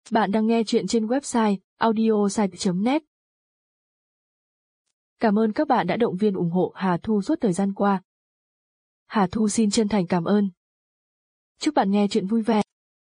Bạn đang nghe chuyện trên website audiosite.net. Cảm ơn các bạn đã động viên ủng hộ Hà Thu suốt thời gian qua. Hà Thu xin chân thành cảm ơn. Chúc bạn nghe chuyện vui vẻ.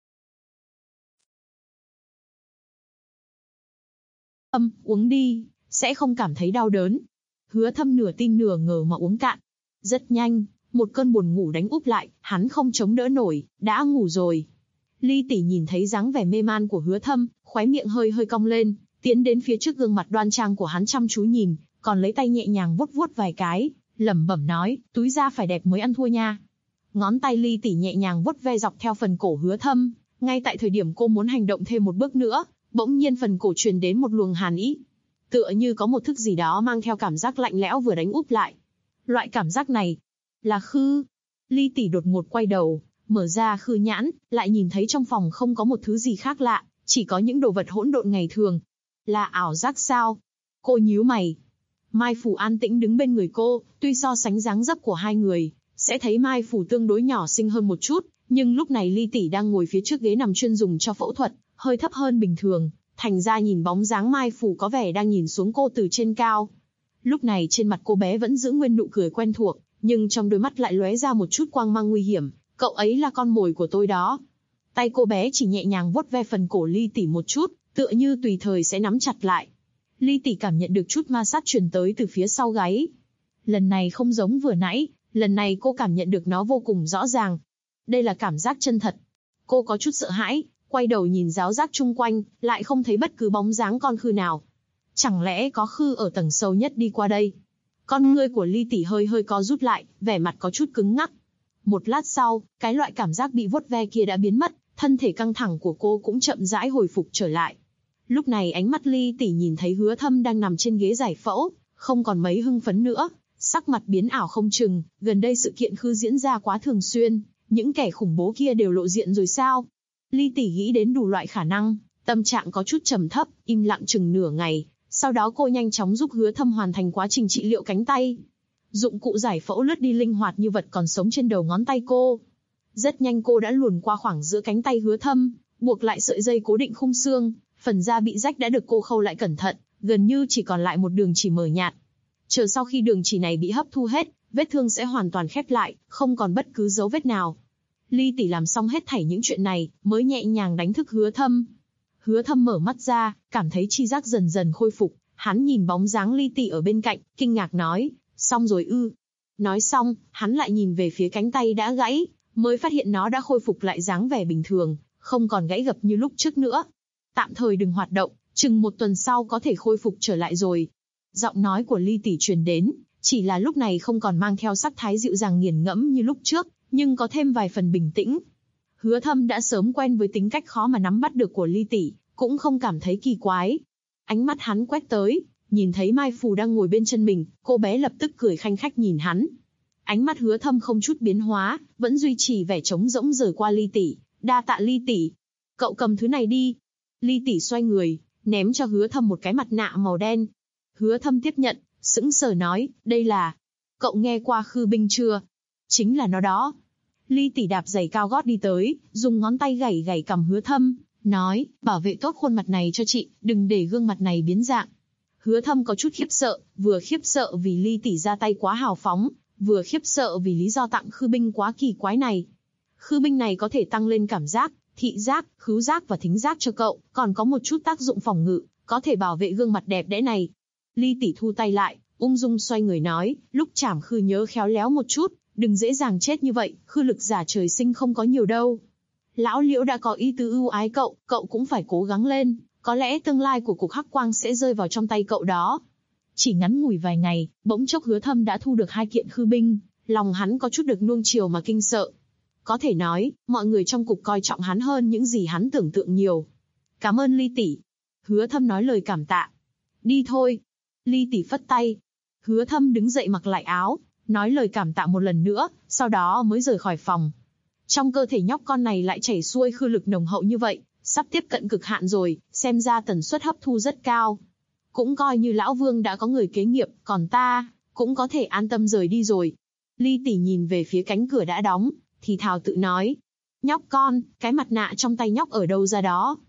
Uống đi, sẽ không cảm thấy đau đớn. Hứa Thâm nửa tin nửa ngờ mà uống cạn. Rất nhanh, một cơn buồn ngủ đánh úp lại, hắn không chống đỡ nổi, đã ngủ rồi. Ly tỷ nhìn thấy dáng vẻ mê man của Hứa Thâm, khóe miệng hơi hơi cong lên, tiến đến phía trước gương mặt đoan trang của hắn chăm chú nhìn, còn lấy tay nhẹ nhàng vuốt vuốt vài cái, lẩm bẩm nói, túi da phải đẹp mới ăn thua nha. Ngón tay Ly tỷ nhẹ nhàng vuốt ve dọc theo phần cổ Hứa Thâm, ngay tại thời điểm cô muốn hành động thêm một bước nữa, bỗng nhiên phần cổ truyền đến một luồng hàn ý. Tựa như có một thức gì đó mang theo cảm giác lạnh lẽo vừa đánh úp lại. Loại cảm giác này là khư. Ly tỷ đột ngột quay đầu, mở ra khư nhãn, lại nhìn thấy trong phòng không có một thứ gì khác lạ, chỉ có những đồ vật hỗn độn ngày thường. Là ảo giác sao? Cô nhíu mày. Mai Phủ an tĩnh đứng bên người cô, tuy so sánh dáng dấp của hai người, sẽ thấy Mai Phủ tương đối nhỏ xinh hơn một chút, nhưng lúc này Ly tỷ đang ngồi phía trước ghế nằm chuyên dùng cho phẫu thuật, hơi thấp hơn bình thường, thành ra nhìn bóng dáng Mai Phủ có vẻ đang nhìn xuống cô từ trên cao. Lúc này trên mặt cô bé vẫn giữ nguyên nụ cười quen thuộc, nhưng trong đôi mắt lại lóe ra một chút quang mang nguy hiểm. Cậu ấy là con mồi của tôi đó. Tay cô bé chỉ nhẹ nhàng vuốt ve phần cổ Ly tỷ một chút, tựa như tùy thời sẽ nắm chặt lại. Ly tỷ cảm nhận được chút ma sát truyền tới từ phía sau gáy. Lần này không giống vừa nãy, lần này cô cảm nhận được nó vô cùng rõ ràng. Đây là cảm giác chân thật. Cô có chút sợ hãi, quay đầu nhìn ráo rác chung quanh, lại không thấy bất cứ bóng dáng con khư nào. Chẳng lẽ có khư ở tầng sâu nhất đi qua đây? Con ngươi của Ly tỷ hơi hơi co rút lại, vẻ mặt có chút cứng ngắc. Một lát sau, cái loại cảm giác bị vuốt ve kia đã biến mất, thân thể căng thẳng của cô cũng chậm rãi hồi phục trở lại. Lúc này ánh mắt Ly tỷ nhìn thấy Hứa Thâm đang nằm trên ghế giải phẫu, không còn mấy hưng phấn nữa, sắc mặt biến ảo không chừng, gần đây sự kiện khư diễn ra quá thường xuyên, những kẻ khủng bố kia đều lộ diện rồi sao? Ly tỷ nghĩ đến đủ loại khả năng, tâm trạng có chút trầm thấp, im lặng chừng nửa ngày, sau đó cô nhanh chóng giúp Hứa Thâm hoàn thành quá trình trị liệu cánh tay. Dụng cụ giải phẫu lướt đi linh hoạt như vật còn sống trên đầu ngón tay cô. Rất nhanh cô đã luồn qua khoảng giữa cánh tay Hứa Thâm, buộc lại sợi dây cố định khung xương, phần da bị rách đã được cô khâu lại cẩn thận, gần như chỉ còn lại một đường chỉ mờ nhạt. Chờ sau khi đường chỉ này bị hấp thu hết, vết thương sẽ hoàn toàn khép lại, không còn bất cứ dấu vết nào. Ly tỷ làm xong hết thảy những chuyện này, mới nhẹ nhàng đánh thức Hứa Thâm. Hứa Thâm mở mắt ra, cảm thấy tri giác dần dần khôi phục, hắn nhìn bóng dáng Ly tỷ ở bên cạnh, kinh ngạc nói, xong rồi ư. Nói xong, hắn lại nhìn về phía cánh tay đã gãy, mới phát hiện nó đã khôi phục lại dáng vẻ bình thường, không còn gãy gập như lúc trước nữa. Tạm thời đừng hoạt động, chừng một tuần sau có thể khôi phục trở lại rồi. Giọng nói của Ly tỷ truyền đến, chỉ là lúc này không còn mang theo sắc thái dịu dàng nghiền ngẫm như lúc trước, nhưng có thêm vài phần bình tĩnh. Hứa Thâm đã sớm quen với tính cách khó mà nắm bắt được của Ly tỷ, cũng không cảm thấy kỳ quái. Ánh mắt hắn quét tới, nhìn thấy Mai Phù đang ngồi bên chân mình, cô bé lập tức cười khanh khách nhìn hắn. Ánh mắt Hứa Thâm không chút biến hóa, vẫn duy trì vẻ trống rỗng rời qua Ly tỷ. Đa tạ Ly tỷ. Cậu cầm thứ này đi. Ly tỷ xoay người, ném cho Hứa Thâm một cái mặt nạ màu đen. Hứa Thâm tiếp nhận, sững sờ nói, đây là... Cậu nghe qua khư binh chưa? Chính là nó đó. Ly tỷ đạp giày cao gót đi tới, dùng ngón tay gảy gảy cằm Hứa Thâm, nói, bảo vệ tốt khuôn mặt này cho chị, đừng để gương mặt này biến dạng. Hứa Thâm có chút khiếp sợ, vừa khiếp sợ vì Ly tỷ ra tay quá hào phóng, vừa khiếp sợ vì lý do tặng khư binh quá kỳ quái này. Khư binh này có thể tăng lên cảm giác, thị giác, khứu giác và thính giác cho cậu, còn có một chút tác dụng phòng ngự, có thể bảo vệ gương mặt đẹp đẽ này. Ly tỷ thu tay lại, ung dung xoay người nói, lúc chảm khư nhớ khéo léo một chút, đừng dễ dàng chết như vậy, khư lực giả trời sinh không có nhiều đâu. Lão Liễu đã có ý tứ ưu ái cậu, cậu cũng phải cố gắng lên, có lẽ tương lai của cục hắc quang sẽ rơi vào trong tay cậu đó. Chỉ ngắn ngủi vài ngày, bỗng chốc Hứa Thâm đã thu được 2 kiện khư binh, lòng hắn có chút được nuông chiều mà kinh sợ. Có thể nói, mọi người trong cục coi trọng hắn hơn những gì hắn tưởng tượng nhiều. Cảm ơn Ly tỷ. Hứa Thâm nói lời cảm tạ. Đi thôi. Ly tỷ phất tay. Hứa Thâm đứng dậy mặc lại áo, nói lời cảm tạ một lần nữa, sau đó mới rời khỏi phòng. Trong cơ thể nhóc con này lại chảy xuôi khư lực nồng hậu như vậy, sắp tiếp cận cực hạn rồi, xem ra tần suất hấp thu rất cao. Cũng coi như lão Vương đã có người kế nghiệp, còn ta cũng có thể an tâm rời đi rồi. Ly tỷ nhìn về phía cánh cửa đã đóng, thì thào tự nói. Nhóc con, cái mặt nạ trong tay nhóc ở đâu ra đó?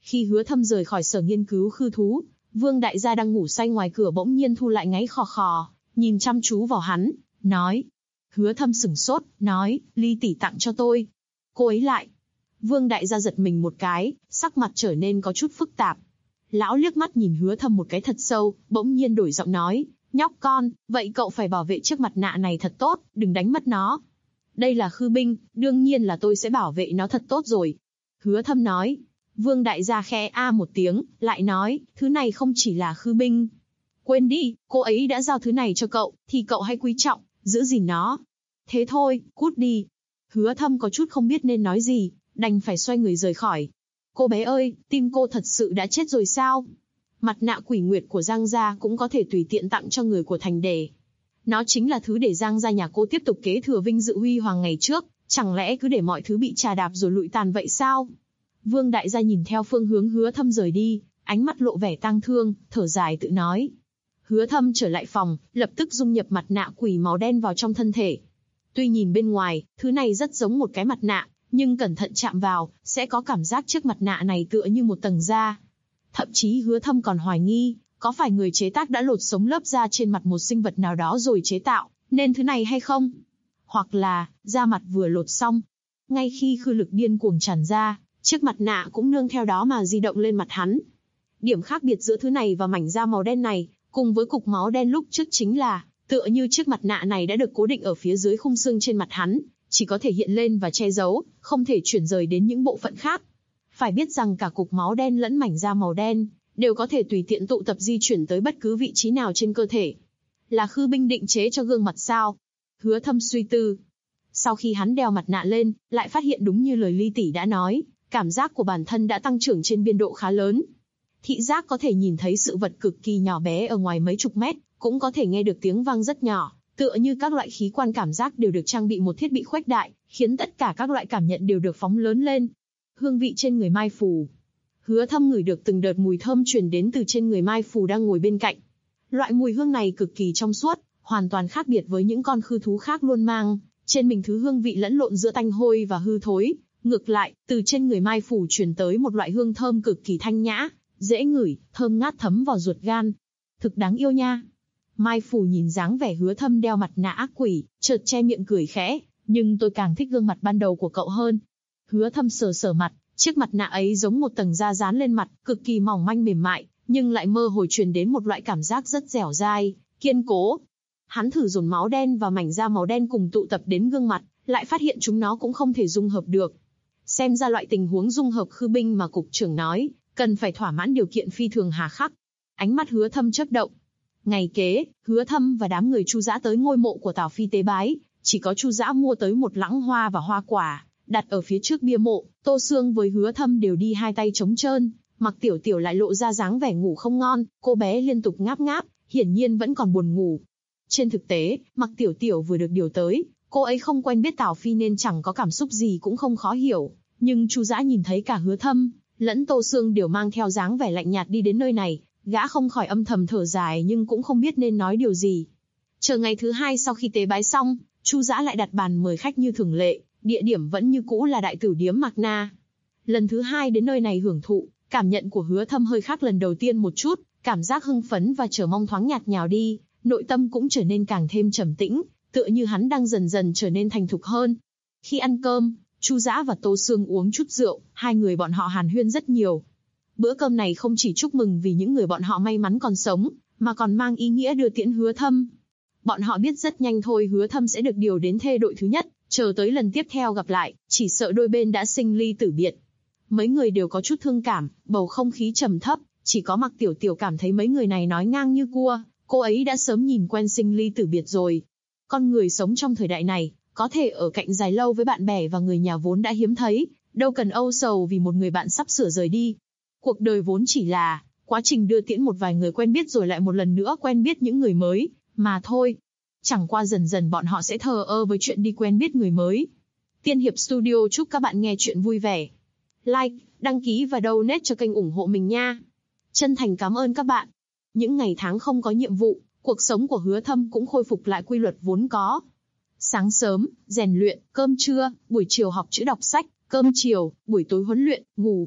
Khi Hứa Thâm rời khỏi sở nghiên cứu khư thú, Vương đại gia đang ngủ say ngoài cửa bỗng nhiên thu lại ngáy khò khò, nhìn chăm chú vào hắn, nói. Hứa Thâm sửng sốt, nói, Ly tỷ tặng cho tôi. Cô ấy lại. Vương đại gia giật mình một cái, sắc mặt trở nên có chút phức tạp. Lão liếc mắt nhìn Hứa Thâm một cái thật sâu, bỗng nhiên đổi giọng nói, nhóc con, vậy cậu phải bảo vệ chiếc mặt nạ này thật tốt, đừng đánh mất nó. Đây là khư binh, đương nhiên là tôi sẽ bảo vệ nó thật tốt rồi. Hứa Thâm nói. Vương đại gia khẽ a một tiếng, lại nói, thứ này không chỉ là khư binh. Quên đi, cô ấy đã giao thứ này cho cậu, thì cậu hãy quý trọng, giữ gìn nó. Thế thôi, cút đi. Hứa Thâm có chút không biết nên nói gì, đành phải xoay người rời khỏi. Cô bé ơi, tim cô thật sự đã chết rồi sao? Mặt nạ quỷ nguyệt của Giang gia cũng có thể tùy tiện tặng cho người của thành đề. Nó chính là thứ để Giang gia nhà cô tiếp tục kế thừa vinh dự huy hoàng ngày trước, chẳng lẽ cứ để mọi thứ bị trà đạp rồi lụi tàn vậy sao? Vương đại gia nhìn theo phương hướng Hứa Thâm rời đi, ánh mắt lộ vẻ tang thương, thở dài tự nói. Hứa Thâm trở lại phòng, lập tức dung nhập mặt nạ quỷ màu đen vào trong thân thể. Tuy nhìn bên ngoài, thứ này rất giống một cái mặt nạ, nhưng cẩn thận chạm vào, sẽ có cảm giác chiếc mặt nạ này tựa như một tầng da. Thậm chí Hứa Thâm còn hoài nghi, có phải người chế tác đã lột sống lớp da trên mặt một sinh vật nào đó rồi chế tạo, nên thứ này hay không? Hoặc là, da mặt vừa lột xong. Ngay khi khư lực điên cuồng tràn ra, chiếc mặt nạ cũng nương theo đó mà di động lên mặt hắn. Điểm khác biệt giữa thứ này và mảnh da màu đen này, cùng với cục máu đen lúc trước chính là, tựa như chiếc mặt nạ này đã được cố định ở phía dưới khung xương trên mặt hắn, chỉ có thể hiện lên và che giấu, không thể chuyển rời đến những bộ phận khác. Phải biết rằng cả cục máu đen lẫn mảnh da màu đen, đều có thể tùy tiện tụ tập di chuyển tới bất cứ vị trí nào trên cơ thể. Là khư binh định chế cho gương mặt sao? Hứa Thâm suy tư. Sau khi hắn đeo mặt nạ lên, lại phát hiện đúng như lời Ly tỷ đã nói, cảm giác của bản thân đã tăng trưởng trên biên độ khá lớn. Thị giác có thể nhìn thấy sự vật cực kỳ nhỏ bé ở ngoài mấy chục mét, cũng có thể nghe được tiếng vang rất nhỏ, tựa như các loại khí quan cảm giác đều được trang bị một thiết bị khuếch đại, khiến tất cả các loại cảm nhận đều được phóng lớn lên. Hương vị trên người Mai Phù. Hứa Thâm ngửi được từng đợt mùi thơm truyền đến từ trên người Mai Phù đang ngồi bên cạnh. Loại mùi hương này cực kỳ trong suốt, hoàn toàn khác biệt với những con khư thú khác luôn mang trên mình thứ hương vị lẫn lộn giữa tanh hôi và hư thối. Ngược lại, từ trên người Mai Phù truyền tới một loại hương thơm cực kỳ thanh nhã, dễ ngửi, thơm ngát thấm vào ruột gan. Thực đáng yêu nha. Mai Phù nhìn dáng vẻ Hứa Thâm đeo mặt nạ ác quỷ, chợt che miệng cười khẽ, nhưng tôi càng thích gương mặt ban đầu của cậu hơn. Hứa Thâm sờ sờ mặt, chiếc mặt nạ ấy giống một tầng da dán lên mặt, cực kỳ mỏng manh mềm mại, nhưng lại mơ hồ truyền đến một loại cảm giác rất dẻo dai, kiên cố. Hắn thử dồn máu đen và mảnh da màu đen cùng tụ tập đến gương mặt, lại phát hiện chúng nó cũng không thể dung hợp được. Xem ra loại tình huống dung hợp khư binh mà cục trưởng nói, cần phải thỏa mãn điều kiện phi thường hà khắc. Ánh mắt Hứa Thâm chớp động. Ngày kế, Hứa Thâm và đám người Chu Dã tới ngôi mộ của Tào Phi tế bái, chỉ có Chu Dã mua tới một lẵng hoa và hoa quả, đặt ở phía trước bia mộ. Tô Sương với Hứa Thâm đều đi hai tay trống trơn, Mặc Tiểu Tiểu lại lộ ra dáng vẻ ngủ không ngon, cô bé liên tục ngáp ngáp, hiển nhiên vẫn còn buồn ngủ. Trên thực tế, Mặc Tiểu Tiểu vừa được điều tới, cô ấy không quen biết Tào Phi nên chẳng có cảm xúc gì cũng không khó hiểu, nhưng Chu Dã nhìn thấy cả Hứa Thâm lẫn Tô Sương đều mang theo dáng vẻ lạnh nhạt đi đến nơi này, gã không khỏi âm thầm thở dài nhưng cũng không biết nên nói điều gì. Chờ ngày thứ hai sau khi tế bái xong, Chu Dã lại đặt bàn mời khách như thường lệ, địa điểm vẫn như cũ là đại tử điếm Mạc Na. Lần thứ hai đến nơi này hưởng thụ, cảm nhận của Hứa Thâm hơi khác lần đầu tiên một chút, cảm giác hưng phấn và chờ mong thoáng nhạt nhào đi, nội tâm cũng trở nên càng thêm trầm tĩnh, tựa như hắn đang dần dần trở nên thành thục hơn. Khi ăn cơm, Chu Dã và Tô Sương uống chút rượu, hai người bọn họ hàn huyên rất nhiều. Bữa cơm này không chỉ chúc mừng vì những người bọn họ may mắn còn sống, mà còn mang ý nghĩa đưa tiễn Hứa Thâm. Bọn họ biết rất nhanh thôi Hứa Thâm sẽ được điều đến thê đội thứ nhất, chờ tới lần tiếp theo gặp lại, chỉ sợ đôi bên đã sinh ly tử biệt. Mấy người đều có chút thương cảm, bầu không khí trầm thấp, chỉ có Mặc Tiểu Tiểu cảm thấy mấy người này nói ngang như cua, cô ấy đã sớm nhìn quen sinh ly tử biệt rồi. Con người sống trong thời đại này, có thể ở cạnh dài lâu với bạn bè và người nhà vốn đã hiếm thấy, đâu cần âu sầu vì một người bạn sắp sửa rời đi. Cuộc đời vốn chỉ là quá trình đưa tiễn một vài người quen biết rồi lại một lần nữa quen biết những người mới, mà thôi. Chẳng qua dần dần bọn họ sẽ thờ ơ với chuyện đi quen biết người mới. Tiên Hiệp Studio chúc các bạn nghe chuyện vui vẻ. Like, đăng ký và donate cho kênh ủng hộ mình nha. Chân thành cảm ơn các bạn. Những ngày tháng không có nhiệm vụ, cuộc sống của Hứa Thâm cũng khôi phục lại quy luật vốn có. Sáng sớm, rèn luyện, cơm trưa, buổi chiều học chữ đọc sách, cơm chiều, buổi tối huấn luyện, ngủ.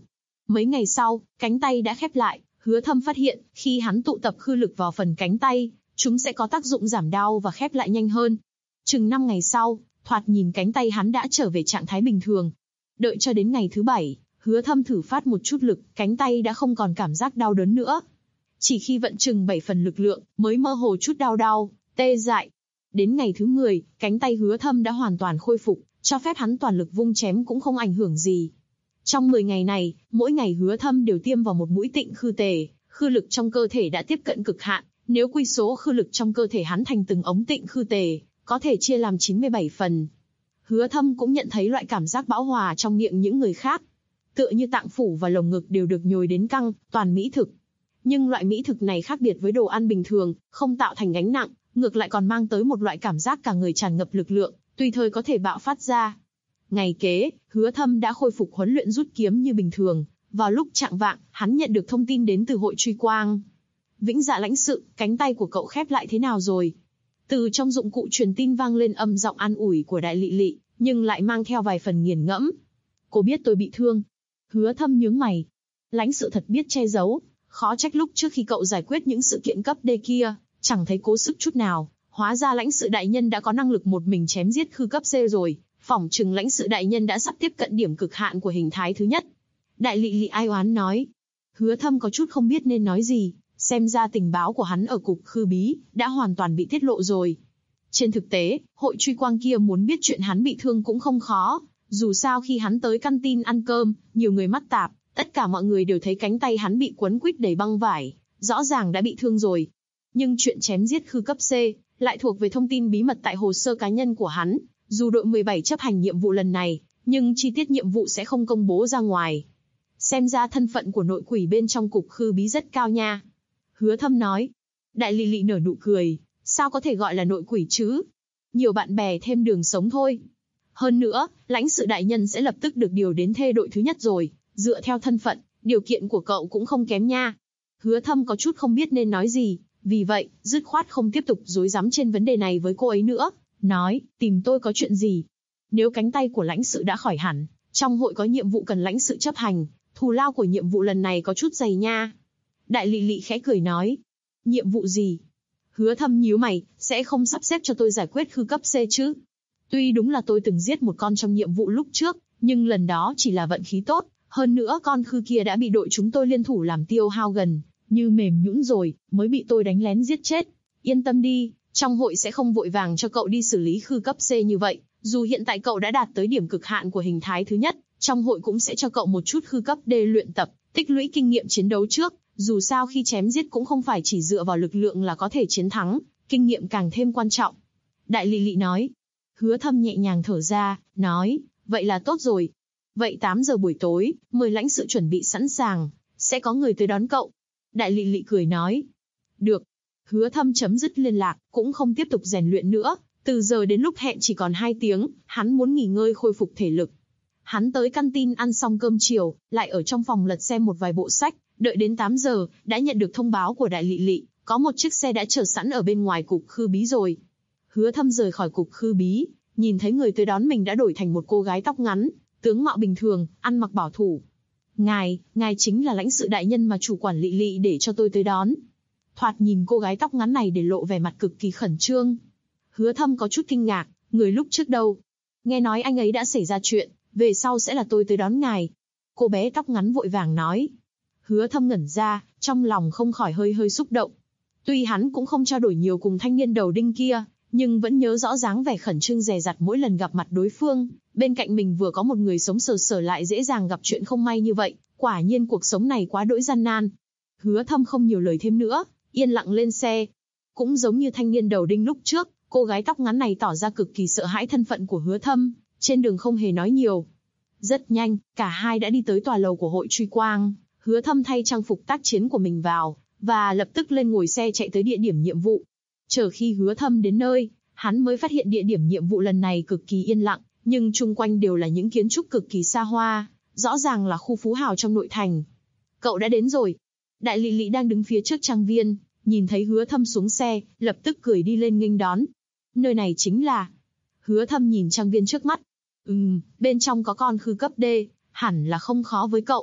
Mấy ngày sau, cánh tay đã khép lại, Hứa Thâm phát hiện, khi hắn tụ tập khư lực vào phần cánh tay, chúng sẽ có tác dụng giảm đau và khép lại nhanh hơn. Chừng 5 ngày sau, thoạt nhìn cánh tay hắn đã trở về trạng thái bình thường. Đợi cho đến ngày thứ 7, Hứa Thâm thử phát một chút lực, cánh tay đã không còn cảm giác đau đớn nữa. Chỉ khi vận chừng 7 phần lực lượng, mới mơ hồ chút đau, tê dại. Đến ngày thứ 10, cánh tay Hứa Thâm đã hoàn toàn khôi phục, cho phép hắn toàn lực vung chém cũng không ảnh hưởng gì. Trong 10 ngày này, mỗi ngày Hứa Thâm đều tiêm vào một mũi tịnh khư tề, khư lực trong cơ thể đã tiếp cận cực hạn, nếu quy số khư lực trong cơ thể hắn thành từng ống tịnh khư tề, có thể chia làm 97 phần. Hứa Thâm cũng nhận thấy loại cảm giác bão hòa trong miệng những người khác. Tựa như tạng phủ và lồng ngực đều được nhồi đến căng, toàn mỹ thực. Nhưng loại mỹ thực này khác biệt với đồ ăn bình thường, không tạo thành gánh nặng, ngược lại còn mang tới một loại cảm giác cả người tràn ngập lực lượng, tùy thời có thể bạo phát ra. Ngày kế, Hứa Thâm đã khôi phục huấn luyện rút kiếm như bình thường. Vào lúc chạng vạng, hắn nhận được thông tin đến từ hội truy quang. Vĩnh Dạ lãnh sự, cánh tay của cậu khép lại thế nào rồi? Từ trong dụng cụ truyền tin vang lên âm giọng an ủi của Đại Lị Lị, nhưng lại mang theo vài phần nghiền ngẫm. Cô biết tôi bị thương. Hứa Thâm nhướng mày. Lãnh sự thật biết che giấu, khó trách lúc trước khi cậu giải quyết những sự kiện cấp D kia, chẳng thấy cố sức chút nào. Hóa ra lãnh sự đại nhân đã có năng lực một mình chém giết khư cấp C rồi. Phỏng chừng lãnh sự đại nhân đã sắp tiếp cận điểm cực hạn của hình thái thứ nhất. Đại Lị Lị ai oán nói. Hứa Thâm có chút không biết nên nói gì, xem ra tình báo của hắn ở cục khư bí đã hoàn toàn bị tiết lộ rồi. Trên thực tế, hội truy quang kia muốn biết chuyện hắn bị thương cũng không khó, dù sao khi hắn tới căn tin ăn cơm, nhiều người mắt tạp, tất cả mọi người đều thấy cánh tay hắn bị quấn quýt đầy băng vải, rõ ràng đã bị thương rồi. Nhưng chuyện chém giết khư cấp C lại thuộc về thông tin bí mật tại hồ sơ cá nhân của hắn, dù đội 17 chấp hành nhiệm vụ lần này, nhưng chi tiết nhiệm vụ sẽ không công bố ra ngoài. Xem ra thân phận của nội quỷ bên trong cục khư bí rất cao nha. Hứa Thâm nói. Đại Lị Lị nở nụ cười, sao có thể gọi là nội quỷ chứ? Nhiều bạn bè thêm đường sống thôi. Hơn nữa, lãnh sự đại nhân sẽ lập tức được điều đến thê đội thứ nhất rồi, dựa theo thân phận, điều kiện của cậu cũng không kém nha. Hứa Thâm có chút không biết nên nói gì, vì vậy, dứt khoát không tiếp tục rối rắm trên vấn đề này với cô ấy nữa, nói, tìm tôi có chuyện gì? Nếu cánh tay của lãnh sự đã khỏi hẳn, trong hội có nhiệm vụ cần lãnh sự chấp hành, thù lao của nhiệm vụ lần này có chút dày nha. Đại Lị Lị khẽ cười nói, nhiệm vụ gì? Hứa Thâm nhíu mày, sẽ không sắp xếp cho tôi giải quyết khư cấp C chứ? Tuy đúng là tôi từng giết một con trong nhiệm vụ lúc trước, nhưng lần đó chỉ là vận khí tốt, hơn nữa con khư kia đã bị đội chúng tôi liên thủ làm tiêu hao gần như mềm nhũn rồi, mới bị tôi đánh lén giết chết. Yên tâm đi, trong hội sẽ không vội vàng cho cậu đi xử lý khư cấp C như vậy, dù hiện tại cậu đã đạt tới điểm cực hạn của hình thái thứ nhất, trong hội cũng sẽ cho cậu một chút khư cấp D luyện tập, tích lũy kinh nghiệm chiến đấu trước, dù sao khi chém giết cũng không phải chỉ dựa vào lực lượng là có thể chiến thắng, kinh nghiệm càng thêm quan trọng. Đại Lị Lị nói. Hứa Thâm nhẹ nhàng thở ra, nói, vậy là tốt rồi. Vậy 8 giờ buổi tối, mời lãnh sự chuẩn bị sẵn sàng, sẽ có người tới đón cậu. Đại Lị Lị cười nói. Được. Hứa Thâm chấm dứt liên lạc, cũng không tiếp tục rèn luyện nữa, từ giờ đến lúc hẹn chỉ còn 2 tiếng, hắn muốn nghỉ ngơi khôi phục thể lực. Hắn tới căn tin ăn xong cơm chiều, lại ở trong phòng lật xem một vài bộ sách, đợi đến 8 giờ, đã nhận được thông báo của Đại Lị Lị, có một chiếc xe đã chờ sẵn ở bên ngoài cục khư bí rồi. Hứa Thâm rời khỏi cục khư bí, nhìn thấy người tới đón mình đã đổi thành một cô gái tóc ngắn, tướng mạo bình thường, ăn mặc bảo thủ. Ngài chính là lãnh sự đại nhân mà chủ quản Lị Lị để cho tôi tới đón. Thoạt nhìn cô gái tóc ngắn này để lộ vẻ mặt cực kỳ khẩn trương. Hứa Thâm có chút kinh ngạc, người lúc trước đâu? Nghe nói anh ấy đã xảy ra chuyện, về sau sẽ là tôi tới đón ngài. Cô bé tóc ngắn vội vàng nói. Hứa Thâm ngẩn ra, trong lòng không khỏi hơi xúc động. Tuy hắn cũng không trao đổi nhiều cùng thanh niên đầu đinh kia, nhưng vẫn nhớ rõ dáng vẻ khẩn trương dè dặt mỗi lần gặp mặt đối phương. Bên cạnh mình vừa có một người sống sờ sờ lại dễ dàng gặp chuyện không may như vậy, quả nhiên cuộc sống này quá đỗi gian nan. Hứa Thâm không nhiều lời thêm nữa, yên lặng lên xe. Cũng giống như thanh niên đầu đinh lúc trước, cô gái tóc ngắn này tỏ ra cực kỳ sợ hãi thân phận của Hứa Thâm, trên đường không hề nói nhiều. Rất nhanh, cả hai đã đi tới tòa lầu của hội truy quang. Hứa Thâm thay trang phục tác chiến của mình vào, và lập tức lên ngồi xe chạy tới địa điểm nhiệm vụ. Chờ khi Hứa Thâm đến nơi, hắn mới phát hiện địa điểm nhiệm vụ lần này cực kỳ yên lặng, nhưng chung quanh đều là những kiến trúc cực kỳ xa hoa, rõ ràng là khu phú hào trong nội thành. Cậu đã đến rồi. Đại Lị Lị đang đứng phía trước trang viên, nhìn thấy Hứa Thâm xuống xe, lập tức cười đi lên nghênh đón. Nơi này chính là... Hứa Thâm nhìn trang viên trước mắt. Bên trong có con khư cấp D, hẳn là không khó với cậu.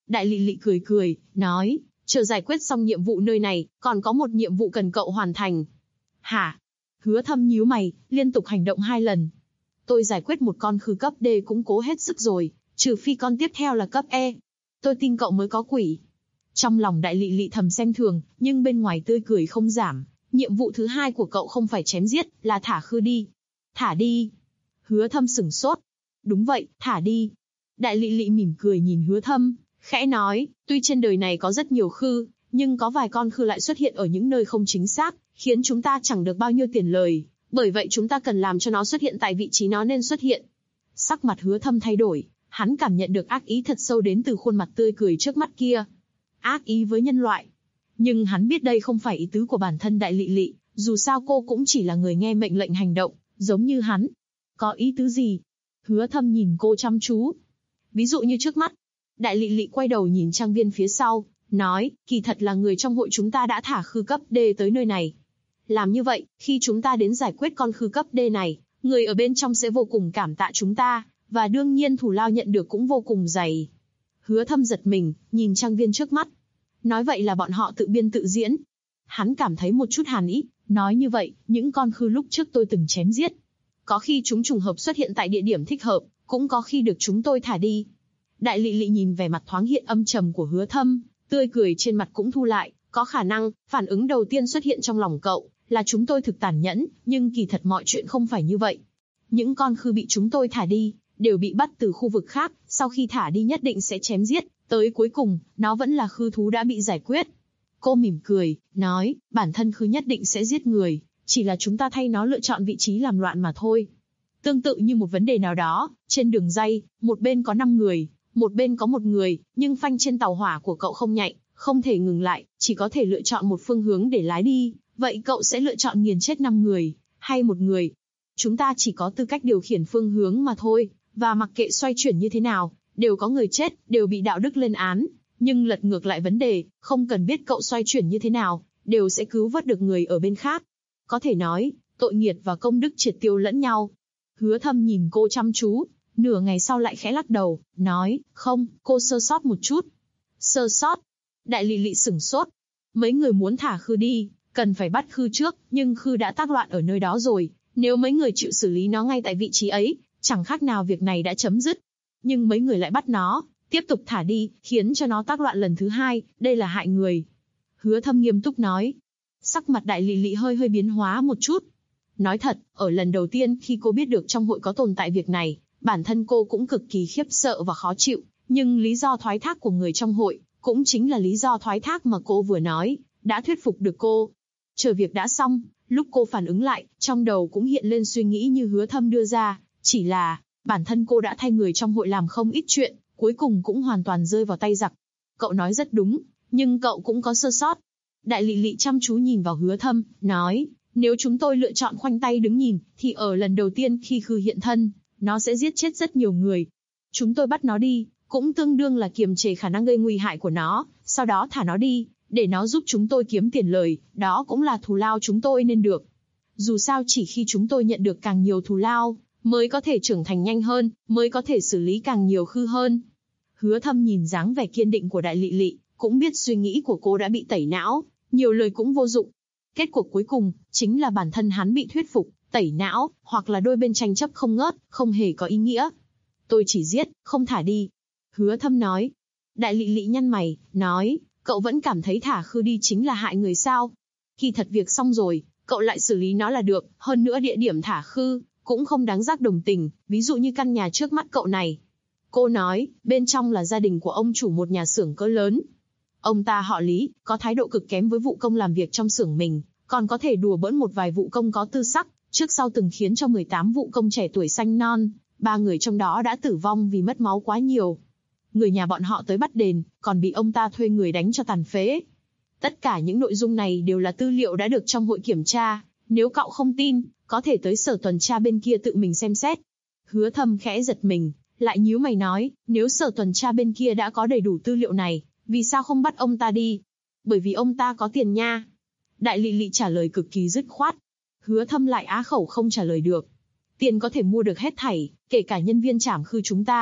Đại Lị Lị cười cười, nói, chờ giải quyết xong nhiệm vụ nơi này, còn có một nhiệm vụ cần cậu hoàn thành. Hả? Hứa Thâm nhíu mày, liên tục hành động 2 lần. Tôi giải quyết một con khư cấp D cũng cố hết sức rồi, trừ phi con tiếp theo là cấp E. Tôi tin cậu mới có quỷ. Trong lòng Đại Lị Lị thầm xem thường, nhưng bên ngoài tươi cười không giảm. Nhiệm vụ thứ 2 của cậu không phải chém giết, là thả khư đi. Thả đi. Hứa Thâm sửng sốt. Đúng vậy, thả đi. Đại Lị Lị mỉm cười nhìn Hứa Thâm, khẽ nói, tuy trên đời này có rất nhiều khư, nhưng có vài con khư lại xuất hiện ở những nơi không chính xác, khiến chúng ta chẳng được bao nhiêu tiền lời. Bởi vậy chúng ta cần làm cho nó xuất hiện tại vị trí nó nên xuất hiện. Sắc mặt Hứa Thâm thay đổi, hắn cảm nhận được ác ý thật sâu đến từ khuôn mặt tươi cười trước mắt kia. Ác ý với nhân loại. Nhưng hắn biết đây không phải ý tứ của bản thân Đại Lị Lị, dù sao cô cũng chỉ là người nghe mệnh lệnh hành động, giống như hắn. Có ý tứ gì? Hứa Thâm nhìn cô chăm chú. Ví dụ như trước mắt. Đại Lị Lị quay đầu nhìn trang viên phía sau, nói, kỳ thật là người trong hội chúng ta đã thả khư cấp D tới nơi này. Làm như vậy, khi chúng ta đến giải quyết con khư cấp D này, người ở bên trong sẽ vô cùng cảm tạ chúng ta, và đương nhiên thù lao nhận được cũng vô cùng dày. Hứa Thâm giật mình, nhìn trang viên trước mắt. Nói vậy là bọn họ tự biên tự diễn. Hắn cảm thấy một chút hàn ý, nói như vậy, những con khư lúc trước tôi từng chém giết. Có khi chúng trùng hợp xuất hiện tại địa điểm thích hợp, cũng có khi được chúng tôi thả đi. Đại Lị Lị nhìn vẻ mặt thoáng hiện âm trầm của Hứa Thâm, tươi cười trên mặt cũng thu lại, có khả năng, phản ứng đầu tiên xuất hiện trong lòng cậu, là chúng tôi thực tàn nhẫn, nhưng kỳ thật mọi chuyện không phải như vậy. Những con khư bị chúng tôi thả đi, đều bị bắt từ khu vực khác, sau khi thả đi nhất định sẽ chém giết, tới cuối cùng, nó vẫn là khư thú đã bị giải quyết. Cô mỉm cười, nói, bản thân khư nhất định sẽ giết người, chỉ là chúng ta thay nó lựa chọn vị trí làm loạn mà thôi. Tương tự như một vấn đề nào đó, trên đường ray, một bên có 5 người, một bên có 1 người, nhưng phanh trên tàu hỏa của cậu không nhạy, không thể ngừng lại, chỉ có thể lựa chọn một phương hướng để lái đi. Vậy cậu sẽ lựa chọn nghiền chết 5 người, hay 1 người? Chúng ta chỉ có tư cách điều khiển phương hướng mà thôi, và mặc kệ xoay chuyển như thế nào, đều có người chết, đều bị đạo đức lên án. Nhưng lật ngược lại vấn đề, không cần biết cậu xoay chuyển như thế nào, đều sẽ cứu vớt được người ở bên khác. Có thể nói, tội nghiệt và công đức triệt tiêu lẫn nhau. Hứa Thâm nhìn cô chăm chú, nửa ngày sau lại khẽ lắc đầu, nói, không, cô sơ sót một chút. Sơ sót? Đại Lị Lị sửng sốt. Mấy người muốn thả khư đi, cần phải bắt khư trước, nhưng khư đã tác loạn ở nơi đó rồi. Nếu mấy người chịu xử lý nó ngay tại vị trí ấy, chẳng khác nào việc này đã chấm dứt. Nhưng mấy người lại bắt nó, tiếp tục thả đi, khiến cho nó tác loạn lần thứ 2, đây là hại người. Hứa Thâm nghiêm túc nói. Sắc mặt Đại Lị Lị hơi biến hóa một chút. Nói thật, ở lần đầu tiên khi cô biết được trong hội có tồn tại việc này, bản thân cô cũng cực kỳ khiếp sợ và khó chịu. Nhưng lý do thoái thác của người trong hội, cũng chính là lý do thoái thác mà cô vừa nói, đã thuyết phục được cô. Chờ việc đã xong, lúc cô phản ứng lại, trong đầu cũng hiện lên suy nghĩ như Hứa Thâm đưa ra, chỉ là, bản thân cô đã thay người trong hội làm không ít chuyện, cuối cùng cũng hoàn toàn rơi vào tay giặc. Cậu nói rất đúng, nhưng cậu cũng có sơ sót. Đại Lị Lị chăm chú nhìn vào Hứa Thâm, nói, nếu chúng tôi lựa chọn khoanh tay đứng nhìn, thì ở lần đầu tiên khi khư hiện thân, nó sẽ giết chết rất nhiều người. Chúng tôi bắt nó đi, cũng tương đương là kiềm chế khả năng gây nguy hại của nó, sau đó thả nó đi, để nó giúp chúng tôi kiếm tiền lời, đó cũng là thù lao chúng tôi nên được. Dù sao chỉ khi chúng tôi nhận được càng nhiều thù lao, mới có thể trưởng thành nhanh hơn, mới có thể xử lý càng nhiều khư hơn. Hứa Thâm nhìn dáng vẻ kiên định của Đại Lị Lị, cũng biết suy nghĩ của cô đã bị tẩy não, nhiều lời cũng vô dụng. Kết cuộc cuối cùng, chính là bản thân hắn bị thuyết phục, tẩy não, hoặc là đôi bên tranh chấp không ngớt, không hề có ý nghĩa. Tôi chỉ giết, không thả đi. Hứa Thâm nói. Đại Lị Lị nhăn mày, nói, cậu vẫn cảm thấy thả khư đi chính là hại người sao? Kỳ thật việc xong rồi, cậu lại xử lý nó là được, hơn nữa địa điểm thả khư, cũng không đáng giác đồng tình, ví dụ như căn nhà trước mắt cậu này. Cô nói, bên trong là gia đình của ông chủ một nhà xưởng cỡ lớn. Ông ta họ Lý, có thái độ cực kém với vụ công làm việc trong xưởng mình, còn có thể đùa bỡn một vài vụ công có tư sắc, trước sau từng khiến cho 18 vụ công trẻ tuổi xanh non, 3 người trong đó đã tử vong vì mất máu quá nhiều. Người nhà bọn họ tới bắt đền, còn bị ông ta thuê người đánh cho tàn phế. Tất cả những nội dung này đều là tư liệu đã được trong hội kiểm tra, nếu cậu không tin, có thể tới sở tuần tra bên kia tự mình xem xét. Hứa Thâm khẽ giật mình, lại nhíu mày nói, nếu sở tuần tra bên kia đã có đầy đủ tư liệu này, vì sao không bắt ông ta đi? Bởi vì ông ta có tiền nha. Đại Lị Lị trả lời cực kỳ dứt khoát. Hứa Thâm lại á khẩu không trả lời được. Tiền có thể mua được hết thảy, kể cả nhân viên trảm khư chúng ta,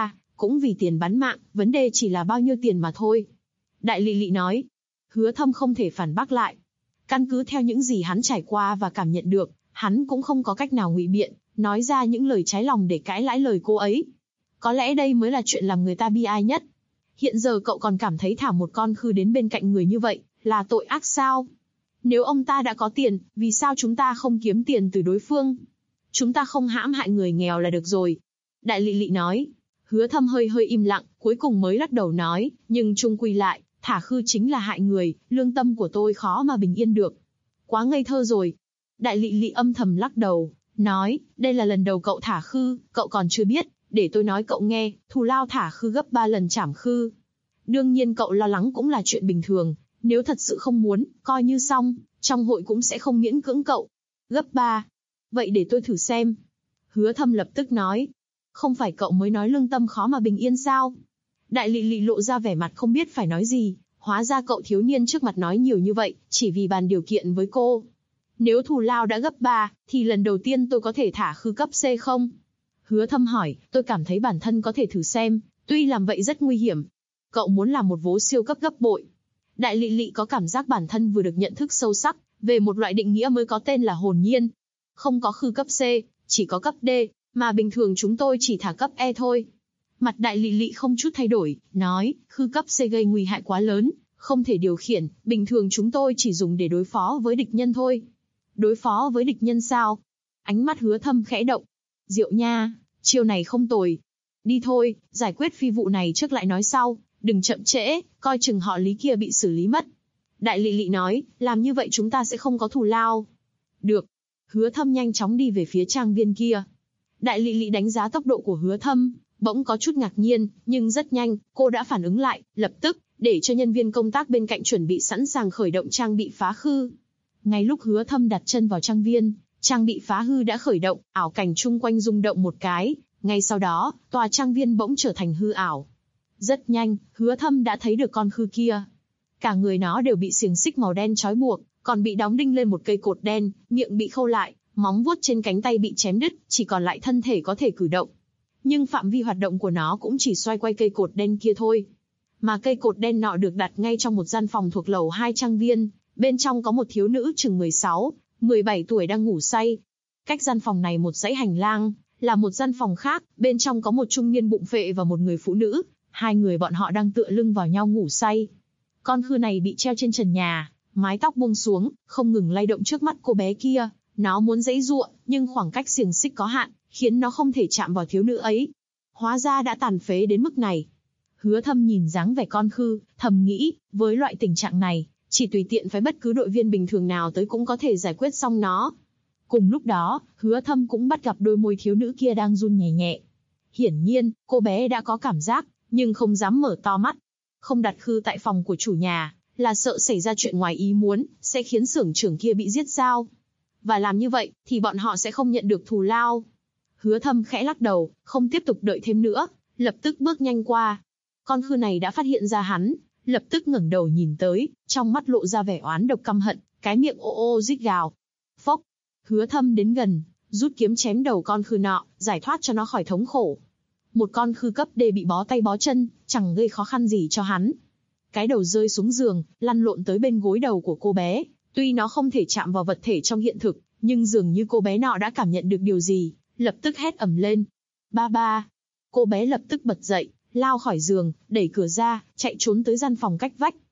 cũng vì tiền bán mạng, vấn đề chỉ là bao nhiêu tiền mà thôi. Đại Lị Lị nói. Hứa Thâm không thể phản bác lại. Căn cứ theo những gì hắn trải qua và cảm nhận được, hắn cũng không có cách nào ngụy biện, nói ra những lời trái lòng để cãi lãi lời cô ấy. Có lẽ đây mới là chuyện làm người ta bi ai nhất. Hiện giờ cậu còn cảm thấy thả một con khư đến bên cạnh người như vậy, là tội ác sao? Nếu ông ta đã có tiền, vì sao chúng ta không kiếm tiền từ đối phương? Chúng ta không hãm hại người nghèo là được rồi. Đại Lị Lị nói. Hứa Thâm hơi im lặng, cuối cùng mới lắc đầu nói, nhưng chung quy lại, thả khư chính là hại người, lương tâm của tôi khó mà bình yên được. Quá ngây thơ rồi. Đại Lị Lị âm thầm lắc đầu, nói, đây là lần đầu cậu thả khư, cậu còn chưa biết, để tôi nói cậu nghe, thù lao thả khư gấp 3 lần trảm khư. Đương nhiên cậu lo lắng cũng là chuyện bình thường, nếu thật sự không muốn, coi như xong, trong hội cũng sẽ không miễn cưỡng cậu. Gấp 3. Vậy để tôi thử xem. Hứa Thâm lập tức nói, không phải cậu mới nói lương tâm khó mà bình yên sao? Đại Lị Lị lộ ra vẻ mặt không biết phải nói gì, hóa ra cậu thiếu niên trước mặt nói nhiều như vậy, chỉ vì bàn điều kiện với cô. Nếu thù lao đã gấp 3, thì lần đầu tiên tôi có thể thả khư cấp C không? Hứa Thâm hỏi, tôi cảm thấy bản thân có thể thử xem, tuy làm vậy rất nguy hiểm. Cậu muốn làm một vố siêu cấp gấp bội. Đại Lị Lị có cảm giác bản thân vừa được nhận thức sâu sắc, về một loại định nghĩa mới có tên là hồn nhiên. Không có khư cấp C, chỉ có cấp D, mà bình thường chúng tôi chỉ thả cấp E thôi. Mặt Đại Lị Lị không chút thay đổi, nói, khư cấp C gây nguy hại quá lớn, không thể điều khiển, bình thường chúng tôi chỉ dùng để đối phó với địch nhân thôi. Đối phó với địch nhân sao? Ánh mắt Hứa Thâm khẽ động. Diệu nha, chiêu này không tồi. Đi thôi, giải quyết phi vụ này trước lại nói sau, đừng chậm trễ, coi chừng họ Lý kia bị xử lý mất. Đại Lị Lị nói, làm như vậy chúng ta sẽ không có thù lao. Được. Hứa Thâm nhanh chóng đi về phía trang viên kia. Đại Lị Lị đánh giá tốc độ của Hứa Thâm, bỗng có chút ngạc nhiên, nhưng rất nhanh, cô đã phản ứng lại, lập tức, để cho nhân viên công tác bên cạnh chuẩn bị sẵn sàng khởi động trang bị phá khư. Ngay lúc Hứa Thâm đặt chân vào trang viên, trang bị phá hư đã khởi động, ảo cảnh chung quanh rung động một cái, ngay sau đó, tòa trang viên bỗng trở thành hư ảo. Rất nhanh, Hứa Thâm đã thấy được con khư kia. Cả người nó đều bị xiềng xích màu đen trói buộc, còn bị đóng đinh lên một cây cột đen, miệng bị khâu lại, móng vuốt trên cánh tay bị chém đứt, chỉ còn lại thân thể có thể cử động. Nhưng phạm vi hoạt động của nó cũng chỉ xoay quay cây cột đen kia thôi. Mà cây cột đen nọ được đặt ngay trong một gian phòng thuộc lầu 2 trang viên, bên trong có một thiếu nữ chừng 16, 17 tuổi đang ngủ say. Cách gian phòng này một dãy hành lang, là một gian phòng khác, bên trong có một trung niên bụng phệ và một người phụ nữ, hai người bọn họ đang tựa lưng vào nhau ngủ say. Con khư này bị treo trên trần nhà, mái tóc buông xuống, không ngừng lay động trước mắt cô bé kia, nó muốn giãy giụa, nhưng khoảng cách xiềng xích có hạn, khiến nó không thể chạm vào thiếu nữ ấy. Hóa ra đã tàn phế đến mức này. Hứa Thâm nhìn dáng vẻ con khư, thầm nghĩ, với loại tình trạng này, chỉ tùy tiện phải bất cứ đội viên bình thường nào tới cũng có thể giải quyết xong nó. Cùng lúc đó, Hứa Thâm cũng bắt gặp đôi môi thiếu nữ kia đang run nhẹ nhẹ. Hiển nhiên, cô bé đã có cảm giác, nhưng không dám mở to mắt. Không đặt khư tại phòng của chủ nhà, là sợ xảy ra chuyện ngoài ý muốn, sẽ khiến xưởng trưởng kia bị giết sao. Và làm như vậy, thì bọn họ sẽ không nhận được thù lao. Hứa Thâm khẽ lắc đầu, không tiếp tục đợi thêm nữa, lập tức bước nhanh qua. Con khư này đã phát hiện ra hắn, lập tức ngẩng đầu nhìn tới, trong mắt lộ ra vẻ oán độc căm hận, cái miệng ô ô rít gào. Phốc, Hứa Thâm đến gần, rút kiếm chém đầu con khư nọ, giải thoát cho nó khỏi thống khổ. Một con khư cấp D bị bó tay bó chân, chẳng gây khó khăn gì cho hắn. Cái đầu rơi xuống giường, lăn lộn tới bên gối đầu của cô bé. Tuy nó không thể chạm vào vật thể trong hiện thực, nhưng dường như cô bé nọ đã cảm nhận được điều gì, lập tức hét ầm lên. Ba ba! Cô bé lập tức bật dậy, lao khỏi giường, đẩy cửa ra, chạy trốn tới gian phòng cách vách.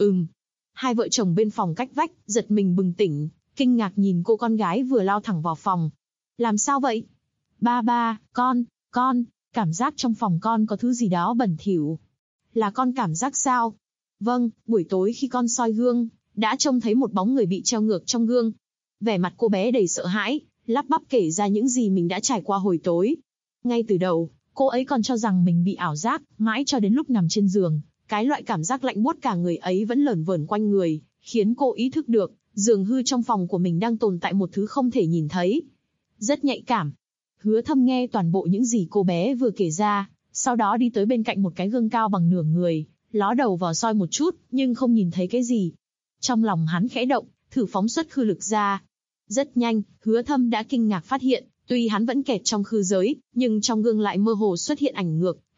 Hai vợ chồng bên phòng cách vách, giật mình bừng tỉnh, kinh ngạc nhìn cô con gái vừa lao thẳng vào phòng. Làm sao vậy? Ba ba, con, cảm giác trong phòng con có thứ gì đó bẩn thỉu. Là con cảm giác sao? Vâng, buổi tối khi con soi gương, đã trông thấy một bóng người bị treo ngược trong gương. Vẻ mặt cô bé đầy sợ hãi, lắp bắp kể ra những gì mình đã trải qua hồi tối. Ngay từ đầu, cô ấy còn cho rằng mình bị ảo giác, mãi cho đến lúc nằm trên giường, cái loại cảm giác lạnh buốt cả người ấy vẫn lởn vởn quanh người, khiến cô ý thức được, giường hư trong phòng của mình đang tồn tại một thứ không thể nhìn thấy. Rất nhạy cảm. Hứa Thâm nghe toàn bộ những gì cô bé vừa kể ra, sau đó đi tới bên cạnh một cái gương cao bằng nửa người, ló đầu vào soi một chút, nhưng không nhìn thấy cái gì. Trong lòng hắn khẽ động, thử phóng xuất khư lực ra. Rất nhanh, Hứa Thâm đã kinh ngạc phát hiện, tuy hắn vẫn kẹt trong khư giới, nhưng trong gương lại mơ hồ xuất hiện ảnh ngược,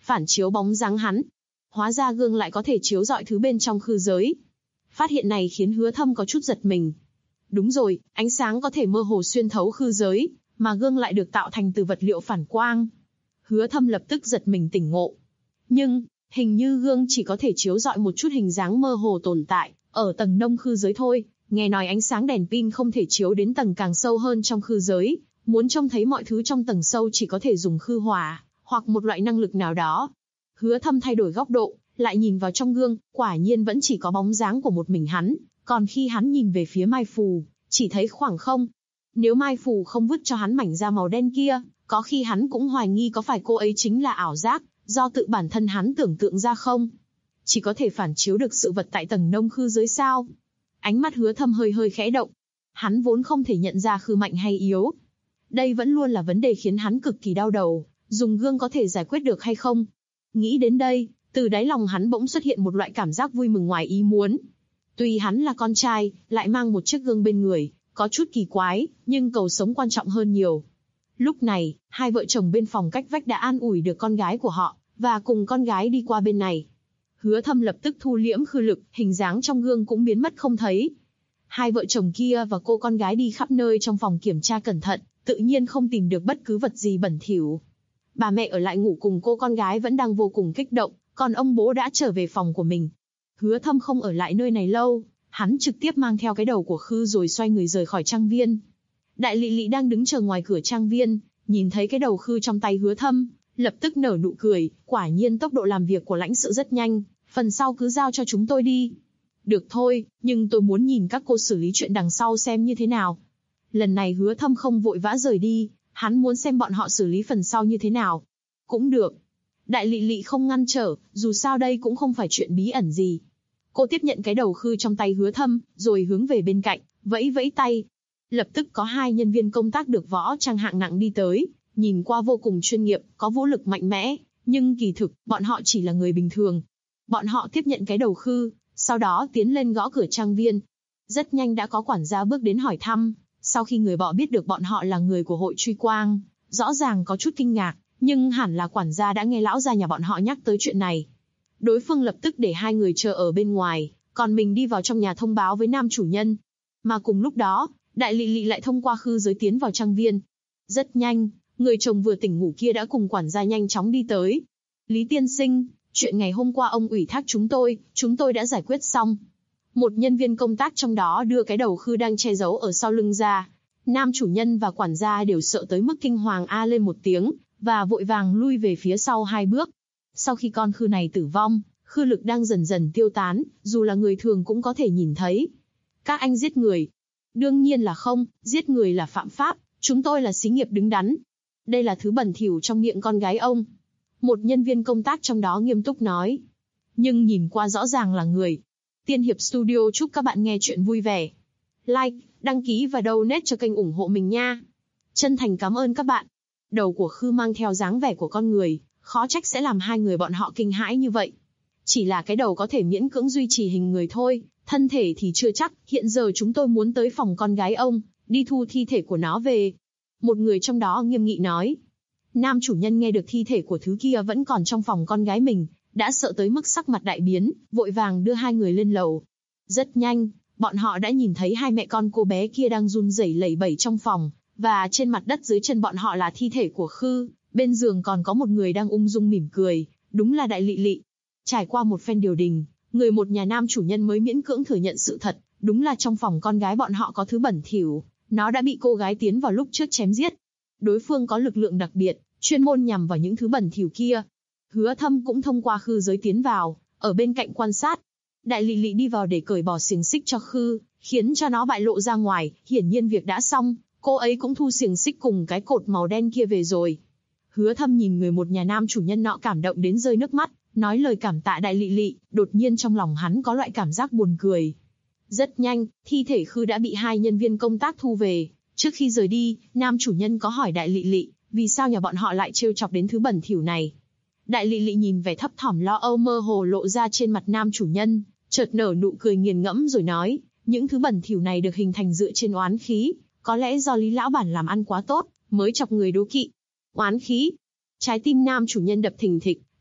phản chiếu bóng dáng hắn. Hóa ra gương lại có thể chiếu rọi thứ bên trong khư giới. Phát hiện này khiến Hứa Thâm có chút giật mình. Đúng rồi, ánh sáng có thể mơ hồ xuyên thấu khư giới, mà gương lại được tạo thành từ vật liệu phản quang. Hứa Thâm lập tức giật mình tỉnh ngộ. Nhưng, hình như gương chỉ có thể chiếu rọi một chút hình dáng mơ hồ tồn tại, ở tầng nông khư giới thôi. Nghe nói ánh sáng đèn pin không thể chiếu đến tầng càng sâu hơn trong khư giới, muốn trông thấy mọi thứ trong tầng sâu chỉ có thể dùng khư hỏa, hoặc một loại năng lực nào đó. Hứa Thâm thay đổi góc độ, lại nhìn vào trong gương, quả nhiên vẫn chỉ có bóng dáng của một mình hắn, còn khi hắn nhìn về phía Mai Phù, chỉ thấy khoảng không. Nếu Mai Phù không vứt cho hắn mảnh da màu đen kia, có khi hắn cũng hoài nghi có phải cô ấy chính là ảo giác, do tự bản thân hắn tưởng tượng ra không. Chỉ có thể phản chiếu được sự vật tại tầng nông khư giới sao? Ánh mắt Hứa Thâm hơi hơi khẽ động. Hắn vốn không thể nhận ra khư mạnh hay yếu. Đây vẫn luôn là vấn đề khiến hắn cực kỳ đau đầu, dùng gương có thể giải quyết được hay không? Nghĩ đến đây, từ đáy lòng hắn bỗng xuất hiện một loại cảm giác vui mừng ngoài ý muốn. Tuy hắn là con trai, lại mang một chiếc gương bên người, có chút kỳ quái, nhưng cầu sống quan trọng hơn nhiều. Lúc này, hai vợ chồng bên phòng cách vách đã an ủi được con gái của họ, và cùng con gái đi qua bên này. Hứa Thâm lập tức thu liễm khư lực, hình dáng trong gương cũng biến mất không thấy. Hai vợ chồng kia và cô con gái đi khắp nơi trong phòng kiểm tra cẩn thận, tự nhiên không tìm được bất cứ vật gì bẩn thỉu. Bà mẹ ở lại ngủ cùng cô con gái vẫn đang vô cùng kích động, còn ông bố đã trở về phòng của mình. Hứa Thâm không ở lại nơi này lâu, hắn trực tiếp mang theo cái đầu của khư rồi xoay người rời khỏi trang viên. Đại Lị Lị đang đứng chờ ngoài cửa trang viên, nhìn thấy cái đầu khư trong tay Hứa Thâm, lập tức nở nụ cười, quả nhiên tốc độ làm việc của lãnh sự rất nhanh, phần sau cứ giao cho chúng tôi đi. Được thôi, nhưng tôi muốn nhìn các cô xử lý chuyện đằng sau xem như thế nào. Lần này Hứa Thâm không vội vã rời đi, hắn muốn xem bọn họ xử lý phần sau như thế nào. Cũng được. Đại Lị Lị không ngăn trở, dù sao đây cũng không phải chuyện bí ẩn gì. Cô tiếp nhận cái đầu khư trong tay Hứa Thâm, rồi hướng về bên cạnh, vẫy vẫy tay. Lập tức có hai nhân viên công tác được võ trang hạng nặng đi tới, nhìn qua vô cùng chuyên nghiệp, có vũ lực mạnh mẽ, nhưng kỳ thực, bọn họ chỉ là người bình thường. Bọn họ tiếp nhận cái đầu khư, sau đó tiến lên gõ cửa trang viên. Rất nhanh đã có quản gia bước đến hỏi thăm, sau khi người bọ biết được bọn họ là người của hội truy quang, rõ ràng có chút kinh ngạc, nhưng hẳn là quản gia đã nghe lão gia nhà bọn họ nhắc tới chuyện này. Đối phương lập tức để hai người chờ ở bên ngoài, còn mình đi vào trong nhà thông báo với nam chủ nhân. Mà cùng lúc đó, Đại Lị Lị lại thông qua khư giới tiến vào trang viên. Rất nhanh, người chồng vừa tỉnh ngủ kia đã cùng quản gia nhanh chóng đi tới. Lý tiên sinh, chuyện ngày hôm qua ông ủy thác chúng tôi đã giải quyết xong. Một nhân viên công tác trong đó đưa cái đầu khư đang che giấu ở sau lưng ra. Nam chủ nhân và quản gia đều sợ tới mức kinh hoàng a lên một tiếng, và vội vàng lui về phía sau hai bước. Sau khi con khư này tử vong, khư lực đang dần dần tiêu tán, dù là người thường cũng có thể nhìn thấy. Các anh giết người. Đương nhiên là không, giết người là phạm pháp, chúng tôi là xí nghiệp đứng đắn. Đây là thứ bẩn thỉu trong miệng con gái ông. Một nhân viên công tác trong đó nghiêm túc nói. Nhưng nhìn qua rõ ràng là người. Tiên Hiệp Studio chúc các bạn nghe chuyện vui vẻ. Like, đăng ký và donate cho kênh ủng hộ mình nha. Chân thành cảm ơn các bạn. Đầu của khư mang theo dáng vẻ của con người, khó trách sẽ làm hai người bọn họ kinh hãi như vậy. Chỉ là cái đầu có thể miễn cưỡng duy trì hình người thôi, thân thể thì chưa chắc. Hiện giờ chúng tôi muốn tới phòng con gái ông, đi thu thi thể của nó về. Một người trong đó nghiêm nghị nói. Nam chủ nhân nghe được thi thể của thứ kia vẫn còn trong phòng con gái mình, đã sợ tới mức sắc mặt đại biến, vội vàng đưa hai người lên lầu. Rất nhanh, bọn họ đã nhìn thấy hai mẹ con cô bé kia đang run rẩy lẩy bẩy trong phòng, và trên mặt đất dưới chân bọn họ là thi thể của khư, bên giường còn có một người đang ung dung mỉm cười, đúng là Đại Lị Lị. Trải qua một phen điều đình, người một nhà nam chủ nhân mới miễn cưỡng thừa nhận sự thật, đúng là trong phòng con gái bọn họ có thứ bẩn thỉu, nó đã bị cô gái tiến vào lúc trước chém giết. Đối phương có lực lượng đặc biệt, chuyên môn nhằm vào những thứ bẩn thỉu kia. Hứa Thâm cũng thông qua khư giới tiến vào, ở bên cạnh quan sát. Đại Lị Lị đi vào để cởi bỏ xiềng xích cho khư, khiến cho nó bại lộ ra ngoài, hiển nhiên việc đã xong, cô ấy cũng thu xiềng xích cùng cái cột màu đen kia về rồi. Hứa Thâm nhìn người một nhà nam chủ nhân nọ cảm động đến rơi nước mắt, nói lời cảm tạ Đại Lị Lị, đột nhiên trong lòng hắn có loại cảm giác buồn cười. Rất nhanh, thi thể khư đã bị hai nhân viên công tác thu về. Trước khi rời đi, nam chủ nhân có hỏi Đại Lị Lị, vì sao nhà bọn họ lại trêu chọc đến thứ bẩn thỉu này. Đại Lị Lị nhìn vẻ thấp thỏm lo âu mơ hồ lộ ra trên mặt nam chủ nhân, chợt nở nụ cười nghiền ngẫm rồi nói, những thứ bẩn thỉu này được hình thành dựa trên oán khí, có lẽ do Lý lão bản làm ăn quá tốt, mới chọc người đố kỵ. Oán khí? Trái tim nam chủ nhân đập thình thịch,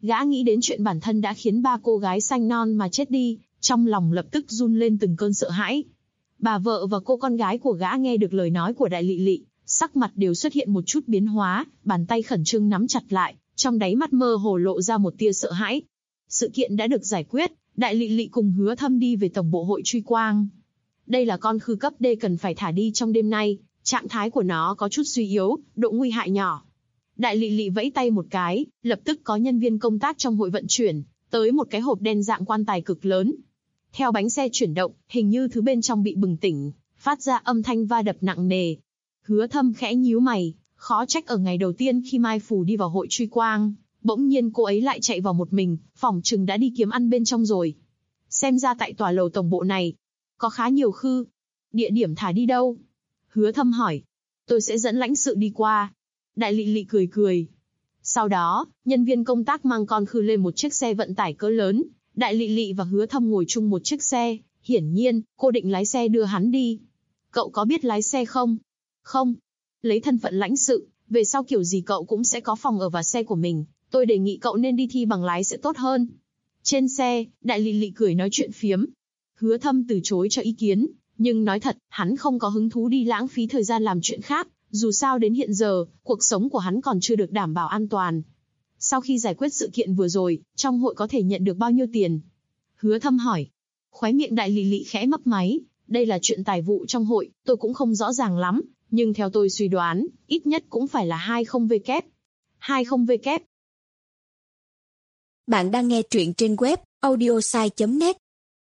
Gã nghĩ đến chuyện bản thân đã khiến 3 cô gái xanh non mà chết đi, trong lòng lập tức run lên từng cơn sợ hãi. Bà vợ và cô con gái của gã nghe được lời nói của Đại Lị Lị, sắc mặt đều xuất hiện một chút biến hóa, bàn tay khẩn trương nắm chặt lại, trong đáy mắt mơ hồ lộ ra một tia sợ hãi. Sự kiện đã được giải quyết, Đại Lị Lị cùng Hứa Thâm đi về tổng bộ hội truy quang. Đây là con khư cấp D cần phải thả đi trong đêm nay, trạng thái của nó có chút suy yếu, độ nguy hại nhỏ. Đại Lị Lị vẫy tay một cái, lập tức có nhân viên công tác trong hội vận chuyển tới một cái hộp đen dạng quan tài cực lớn. Theo bánh xe chuyển động, hình như thứ bên trong bị bừng tỉnh, phát ra âm thanh va đập nặng nề. Hứa Thâm khẽ nhíu mày, khó trách ở ngày đầu tiên khi Mai Phù đi vào hội truy quang, bỗng nhiên cô ấy lại chạy vào một mình, phỏng chừng đã đi kiếm ăn bên trong rồi. Xem ra tại tòa lầu tổng bộ này có khá nhiều khư. Địa điểm thả đi đâu? Hứa Thâm hỏi. Tôi sẽ dẫn lãnh sự đi qua. Đại Lị Lị cười cười. Sau đó, nhân viên công tác mang con khư lên một chiếc xe vận tải cỡ lớn. Đại Lị Lị và Hứa Thâm ngồi chung một chiếc xe. Hiển nhiên, cô định lái xe đưa hắn đi. Cậu có biết lái xe không? Không. Lấy thân phận lãnh sự, về sau kiểu gì cậu cũng sẽ có phòng ở và xe của mình. Tôi đề nghị cậu nên đi thi bằng lái sẽ tốt hơn. Trên xe, Đại Lị Lị cười nói chuyện phiếm. Hứa Thâm từ chối cho ý kiến, nhưng nói thật, hắn không có hứng thú đi lãng phí thời gian làm chuyện khác, dù sao đến hiện giờ, cuộc sống của hắn còn chưa được đảm bảo an toàn. Sau khi giải quyết sự kiện vừa rồi, trong hội có thể nhận được bao nhiêu tiền? Hứa Thâm hỏi. Khóe miệng Đại Lị Lị khẽ mấp máy, đây là chuyện tài vụ trong hội, tôi cũng không rõ ràng lắm, nhưng theo tôi suy đoán, ít nhất cũng phải là 20W. 20W. Bạn đang nghe truyện trên web audiosai.net.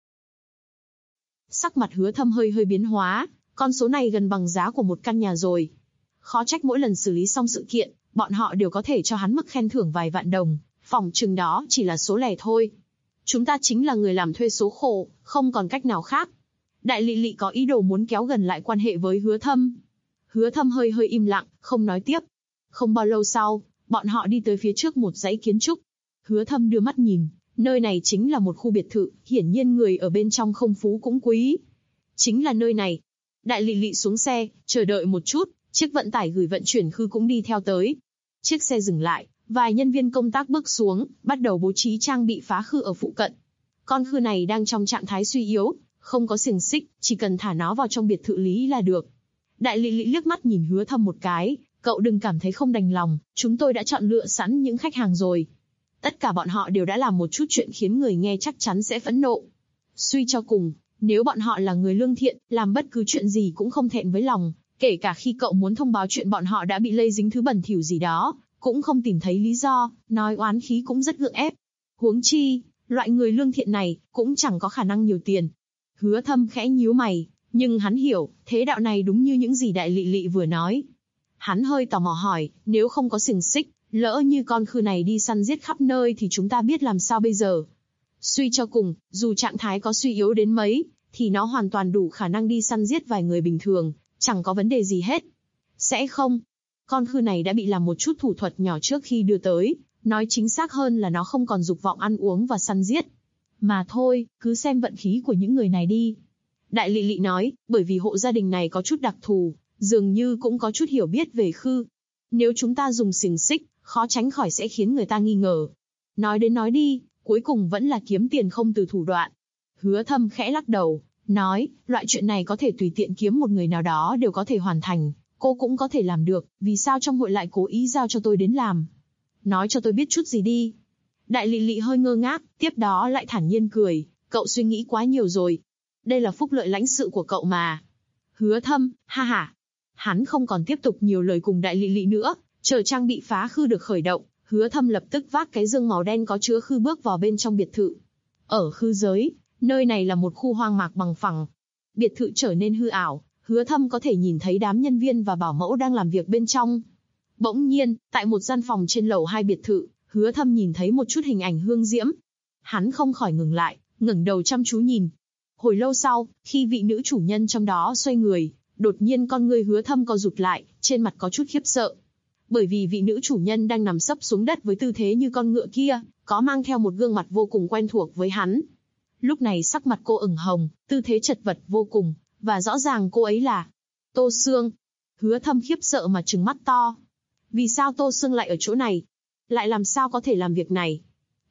Sắc mặt Hứa Thâm hơi biến hóa, con số này gần bằng giá của một căn nhà rồi. Khó trách mỗi lần xử lý xong sự kiện, bọn họ đều có thể cho hắn mức khen thưởng vài vạn đồng, phỏng chừng đó chỉ là số lẻ thôi. Chúng ta chính là người làm thuê số khổ, không còn cách nào khác. Đại Lị Lị có ý đồ muốn kéo gần lại quan hệ với Hứa Thâm. Hứa Thâm hơi im lặng, không nói tiếp. Không bao lâu sau, bọn họ đi tới phía trước một dãy kiến trúc. Hứa Thâm đưa mắt nhìn, nơi này chính là một khu biệt thự, hiển nhiên người ở bên trong không phú cũng quý. Chính là nơi này. Đại Lị Lị xuống xe, chờ đợi một chút, chiếc vận tải gửi vận chuyển khư cũng đi theo tới. Chiếc xe dừng lại, vài nhân viên công tác bước xuống, bắt đầu bố trí trang bị phá khư ở phụ cận. Con khư này đang trong trạng thái suy yếu, không có xiềng xích, chỉ cần thả nó vào trong biệt thự lý là được. Đại Lị Lị liếc mắt nhìn Hứa Thâm một cái, cậu đừng cảm thấy không đành lòng, chúng tôi đã chọn lựa sẵn những khách hàng rồi. Tất cả bọn họ đều đã làm một chút chuyện khiến người nghe chắc chắn sẽ phẫn nộ. Suy cho cùng, nếu bọn họ là người lương thiện, làm bất cứ chuyện gì cũng không thẹn với lòng, kể cả khi cậu muốn thông báo chuyện bọn họ đã bị lây dính thứ bẩn thỉu gì đó, cũng không tìm thấy lý do, nói oán khí cũng rất gượng ép. Huống chi, loại người lương thiện này cũng chẳng có khả năng nhiều tiền. Hứa Thâm khẽ nhíu mày, nhưng hắn hiểu, thế đạo này đúng như những gì Đại Lị Lị vừa nói. Hắn hơi tò mò hỏi, nếu không có xiềng xích, lỡ như con khư này đi săn giết khắp nơi thì chúng ta biết làm sao bây giờ? Suy cho cùng, dù trạng thái có suy yếu đến mấy, thì nó hoàn toàn đủ khả năng đi săn giết vài người bình thường, chẳng có vấn đề gì hết. Sẽ không. Con khư này đã bị làm một chút thủ thuật nhỏ trước khi đưa tới, nói chính xác hơn là nó không còn dục vọng ăn uống và săn giết. Mà thôi, cứ xem vận khí của những người này đi. Đại Lị Lị nói, bởi vì hộ gia đình này có chút đặc thù, dường như cũng có chút hiểu biết về khư. Nếu chúng ta dùng xiềng xích, khó tránh khỏi sẽ khiến người ta nghi ngờ. Nói đến nói đi, cuối cùng vẫn là kiếm tiền không từ thủ đoạn. Hứa Thâm khẽ lắc đầu, nói, loại chuyện này có thể tùy tiện kiếm một người nào đó đều có thể hoàn thành, cô cũng có thể làm được, vì sao trong hội lại cố ý giao cho tôi đến làm? Nói cho tôi biết chút gì đi. Đại Lị Lị hơi ngơ ngác, tiếp đó lại thản nhiên cười, cậu suy nghĩ quá nhiều rồi. Đây là phúc lợi lãnh sự của cậu mà. Hứa Thâm, ha ha. Hắn không còn tiếp tục nhiều lời cùng Đại Lị Lị nữa, chờ trang bị phá khư được khởi động, Hứa Thâm lập tức vác cái dương màu đen có chứa khư bước vào bên trong biệt thự. Ở khư giới, nơi này là một khu hoang mạc bằng phẳng. Biệt thự trở nên hư ảo, Hứa Thâm có thể nhìn thấy đám nhân viên và bảo mẫu đang làm việc bên trong. Bỗng nhiên, tại một gian phòng trên lầu 2 biệt thự, Hứa Thâm nhìn thấy một chút hình ảnh hương diễm. Hắn không khỏi ngừng lại, ngẩng đầu chăm chú nhìn. Hồi lâu sau, khi vị nữ chủ nhân trong đó xoay người, đột nhiên con người Hứa Thâm co rụt lại, trên mặt có chút khiếp sợ. Bởi vì vị nữ chủ nhân đang nằm sấp xuống đất với tư thế như con ngựa kia, có mang theo một gương mặt vô cùng quen thuộc với hắn. Lúc này sắc mặt cô ửng hồng, tư thế chật vật vô cùng, và rõ ràng cô ấy là Tô Sương. Hứa Thâm khiếp sợ mà trừng mắt to. Vì sao Tô Sương lại ở chỗ này? Lại làm sao có thể làm việc này?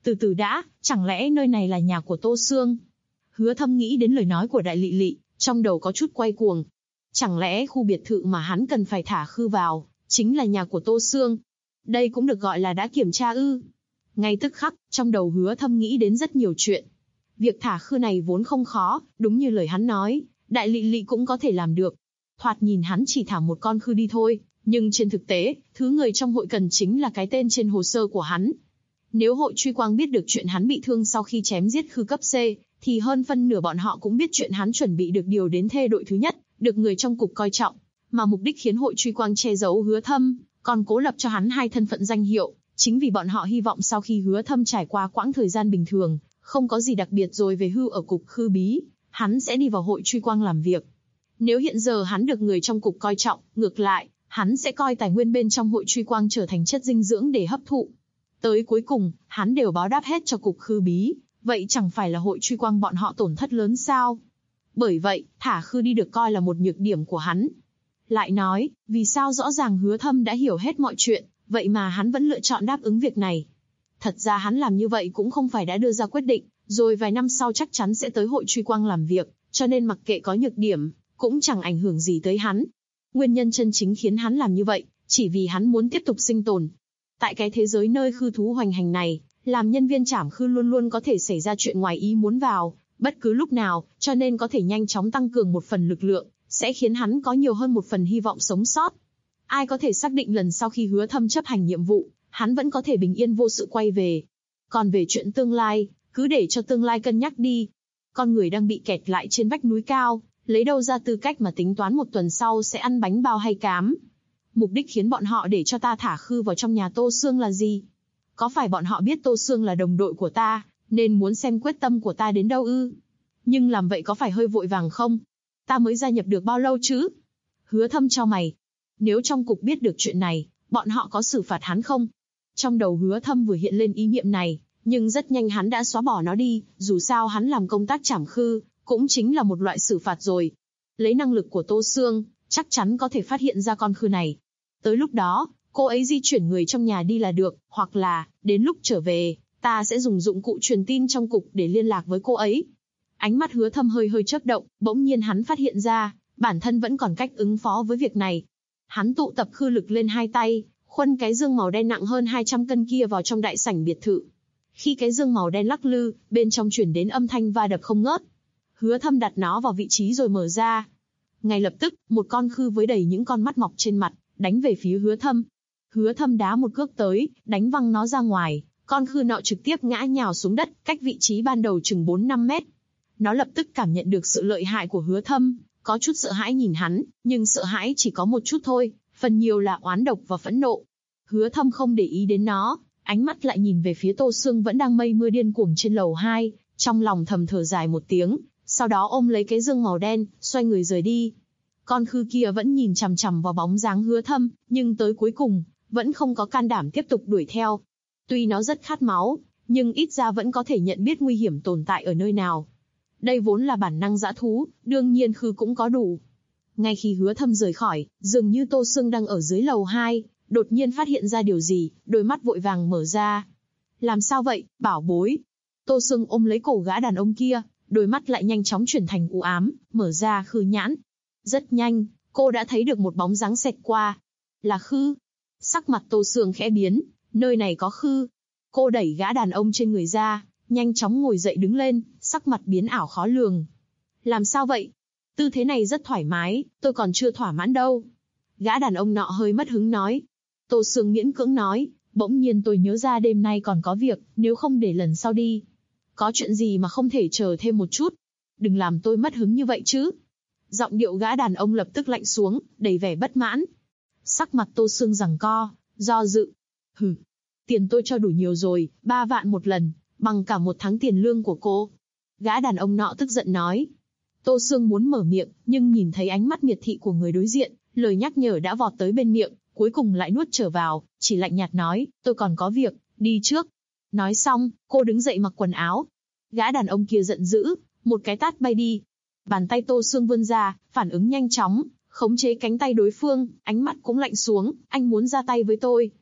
Từ từ đã, chẳng lẽ nơi này là nhà của Tô Sương? Hứa Thâm nghĩ đến lời nói của Đại Lị Lị, trong đầu có chút quay cuồng. Chẳng lẽ khu biệt thự mà hắn cần phải thả Khư vào, chính là nhà của Tô Sương? Đây cũng được gọi là đã kiểm tra ư? Ngay tức khắc, trong đầu Hứa Thâm nghĩ đến rất nhiều chuyện. Việc thả Khư này vốn không khó, đúng như lời hắn nói, Đại Lị Lị cũng có thể làm được. Thoạt nhìn hắn chỉ thả một con Khư đi thôi, nhưng trên thực tế, thứ người trong hội cần chính là cái tên trên hồ sơ của hắn. Nếu hội truy quang biết được chuyện hắn bị thương sau khi chém giết Khư cấp C, thì hơn phân nửa bọn họ cũng biết chuyện hắn chuẩn bị được điều đến thê đội thứ nhất, được người trong cục coi trọng, mà mục đích khiến hội truy quang che giấu Hứa Thâm, còn cố lập cho hắn hai thân phận danh hiệu, chính vì bọn họ hy vọng sau khi Hứa Thâm trải qua quãng thời gian bình thường, không có gì đặc biệt rồi về hưu ở cục Khư Bí, hắn sẽ đi vào hội truy quang làm việc. Nếu hiện giờ hắn được người trong cục coi trọng, ngược lại, hắn sẽ coi tài nguyên bên trong hội truy quang trở thành chất dinh dưỡng để hấp thụ. Tới cuối cùng, hắn đều báo đáp hết cho cục Khư Bí, vậy chẳng phải là hội truy quang bọn họ tổn thất lớn sao? Bởi vậy, thả Khư đi được coi là một nhược điểm của hắn. Lại nói, vì sao rõ ràng Hứa Thâm đã hiểu hết mọi chuyện, vậy mà hắn vẫn lựa chọn đáp ứng việc này? Thật ra hắn làm như vậy cũng không phải đã đưa ra quyết định, rồi vài năm sau chắc chắn sẽ tới hội truy quang làm việc, cho nên mặc kệ có nhược điểm, cũng chẳng ảnh hưởng gì tới hắn. Nguyên nhân chân chính khiến hắn làm như vậy, chỉ vì hắn muốn tiếp tục sinh tồn. Tại cái thế giới nơi Khư thú hoành hành này, làm nhân viên trảm Khư luôn luôn có thể xảy ra chuyện ngoài ý muốn vào, bất cứ lúc nào, cho nên có thể nhanh chóng tăng cường một phần lực lượng, sẽ khiến hắn có nhiều hơn một phần hy vọng sống sót. Ai có thể xác định lần sau khi Hứa Thâm chấp hành nhiệm vụ, hắn vẫn có thể bình yên vô sự quay về. Còn về chuyện tương lai, cứ để cho tương lai cân nhắc đi. Con người đang bị kẹt lại trên vách núi cao, lấy đâu ra tư cách mà tính toán một tuần sau sẽ ăn bánh bao hay cám? Mục đích khiến bọn họ để cho ta thả Khư vào trong nhà Tô Sương là gì? Có phải bọn họ biết Tô Sương là đồng đội của ta, nên muốn xem quyết tâm của ta đến đâu ư? Nhưng làm vậy có phải hơi vội vàng không? Ta mới gia nhập được bao lâu chứ? Hứa Thâm chau mày. Nếu trong cục biết được chuyện này, bọn họ có xử phạt hắn không? Trong đầu Hứa Thâm vừa hiện lên ý niệm này, nhưng rất nhanh hắn đã xóa bỏ nó đi, dù sao hắn làm công tác trảm Khư, cũng chính là một loại xử phạt rồi. Lấy năng lực của Tô Sương, chắc chắn có thể phát hiện ra con Khư này. Tới lúc đó, cô ấy di chuyển người trong nhà đi là được, hoặc là, đến lúc trở về, ta sẽ dùng dụng cụ truyền tin trong cục để liên lạc với cô ấy. Ánh mắt Hứa Thâm hơi hơi chớp động, bỗng nhiên hắn phát hiện ra, bản thân vẫn còn cách ứng phó với việc này. Hắn tụ tập Khư lực lên hai tay, khuân cái dương màu đen nặng hơn 200 cân kia vào trong đại sảnh biệt thự. Khi cái dương màu đen lắc lư, bên trong truyền đến âm thanh va đập không ngớt. Hứa Thâm đặt nó vào vị trí rồi mở ra. Ngay lập tức, một con Khư với đầy những con mắt mọc trên mặt, đánh về phía Hứa Thâm. Hứa Thâm đá một cước tới, đánh văng nó ra ngoài, con Khư nọ trực tiếp ngã nhào xuống đất, cách vị trí ban đầu chừng 4-5 mét. Nó lập tức cảm nhận được sự lợi hại của Hứa Thâm, có chút sợ hãi nhìn hắn, nhưng sợ hãi chỉ có một chút thôi, phần nhiều là oán độc và phẫn nộ. Hứa Thâm không để ý đến nó, ánh mắt lại nhìn về phía Tô Sương vẫn đang mây mưa điên cuồng trên lầu 2, trong lòng thầm thở dài một tiếng, sau đó ôm lấy cái dương màu đen, xoay người rời đi. Con Khư kia vẫn nhìn chằm chằm vào bóng dáng Hứa Thâm, nhưng tới cuối cùng, vẫn không có can đảm tiếp tục đuổi theo. Tuy nó rất khát máu, nhưng ít ra vẫn có thể nhận biết nguy hiểm tồn tại ở nơi nào. Đây vốn là bản năng dã thú, đương nhiên Khư cũng có đủ. Ngay khi Hứa Thâm rời khỏi, dường như Tô Sương đang ở dưới lầu 2, đột nhiên phát hiện ra điều gì, đôi mắt vội vàng mở ra. Làm sao vậy, bảo bối? Tô Sương ôm lấy cổ gã đàn ông kia, đôi mắt lại nhanh chóng chuyển thành u ám, mở ra Khư nhãn. Rất nhanh, cô đã thấy được một bóng dáng xẹt qua. Là Khư. Sắc mặt Tô Sương khẽ biến, nơi này có Khư. Cô đẩy gã đàn ông trên người ra, nhanh chóng ngồi dậy đứng lên, sắc mặt biến ảo khó lường. Làm sao vậy? Tư thế này rất thoải mái, tôi còn chưa thỏa mãn đâu. Gã đàn ông nọ hơi mất hứng nói. Tô Sương miễn cưỡng nói, bỗng nhiên tôi nhớ ra đêm nay còn có việc, nếu không để lần sau đi. Có chuyện gì mà không thể chờ thêm một chút? Đừng làm tôi mất hứng như vậy chứ. Giọng điệu gã đàn ông lập tức lạnh xuống, đầy vẻ bất mãn. Sắc mặt Tô Sương giằng co, do dự. Hừ, tiền tôi cho đủ nhiều rồi, 3 vạn một lần, bằng cả 1 tháng tiền lương của cô. Gã đàn ông nọ tức giận nói. Tô Sương muốn mở miệng, nhưng nhìn thấy ánh mắt miệt thị của người đối diện, lời nhắc nhở đã vọt tới bên miệng, cuối cùng lại nuốt trở vào, chỉ lạnh nhạt nói, tôi còn có việc, đi trước. Nói xong, cô đứng dậy mặc quần áo. Gã đàn ông kia giận dữ, một cái tát bay đi. Bàn tay Tô Sương vươn ra, phản ứng nhanh chóng, khống chế cánh tay đối phương, ánh mắt cũng lạnh xuống, anh muốn ra tay với tôi.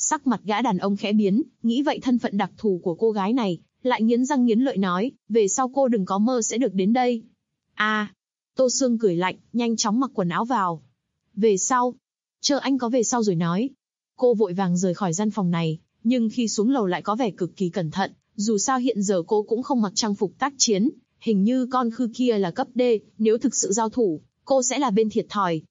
Sắc mặt gã đàn ông khẽ biến, nghĩ vậy thân phận đặc thù của cô gái này, lại nghiến răng nghiến lợi nói, về sau cô đừng có mơ sẽ được đến đây. À, Tô Sương cười lạnh, nhanh chóng mặc quần áo vào. Về sau? Chờ anh có về sau rồi nói. Cô vội vàng rời khỏi gian phòng này, nhưng khi xuống lầu lại có vẻ cực kỳ cẩn thận, dù sao hiện giờ cô cũng không mặc trang phục tác chiến, hình như con khư kia là cấp D, nếu thực sự giao thủ, cô sẽ là bên thiệt thòi.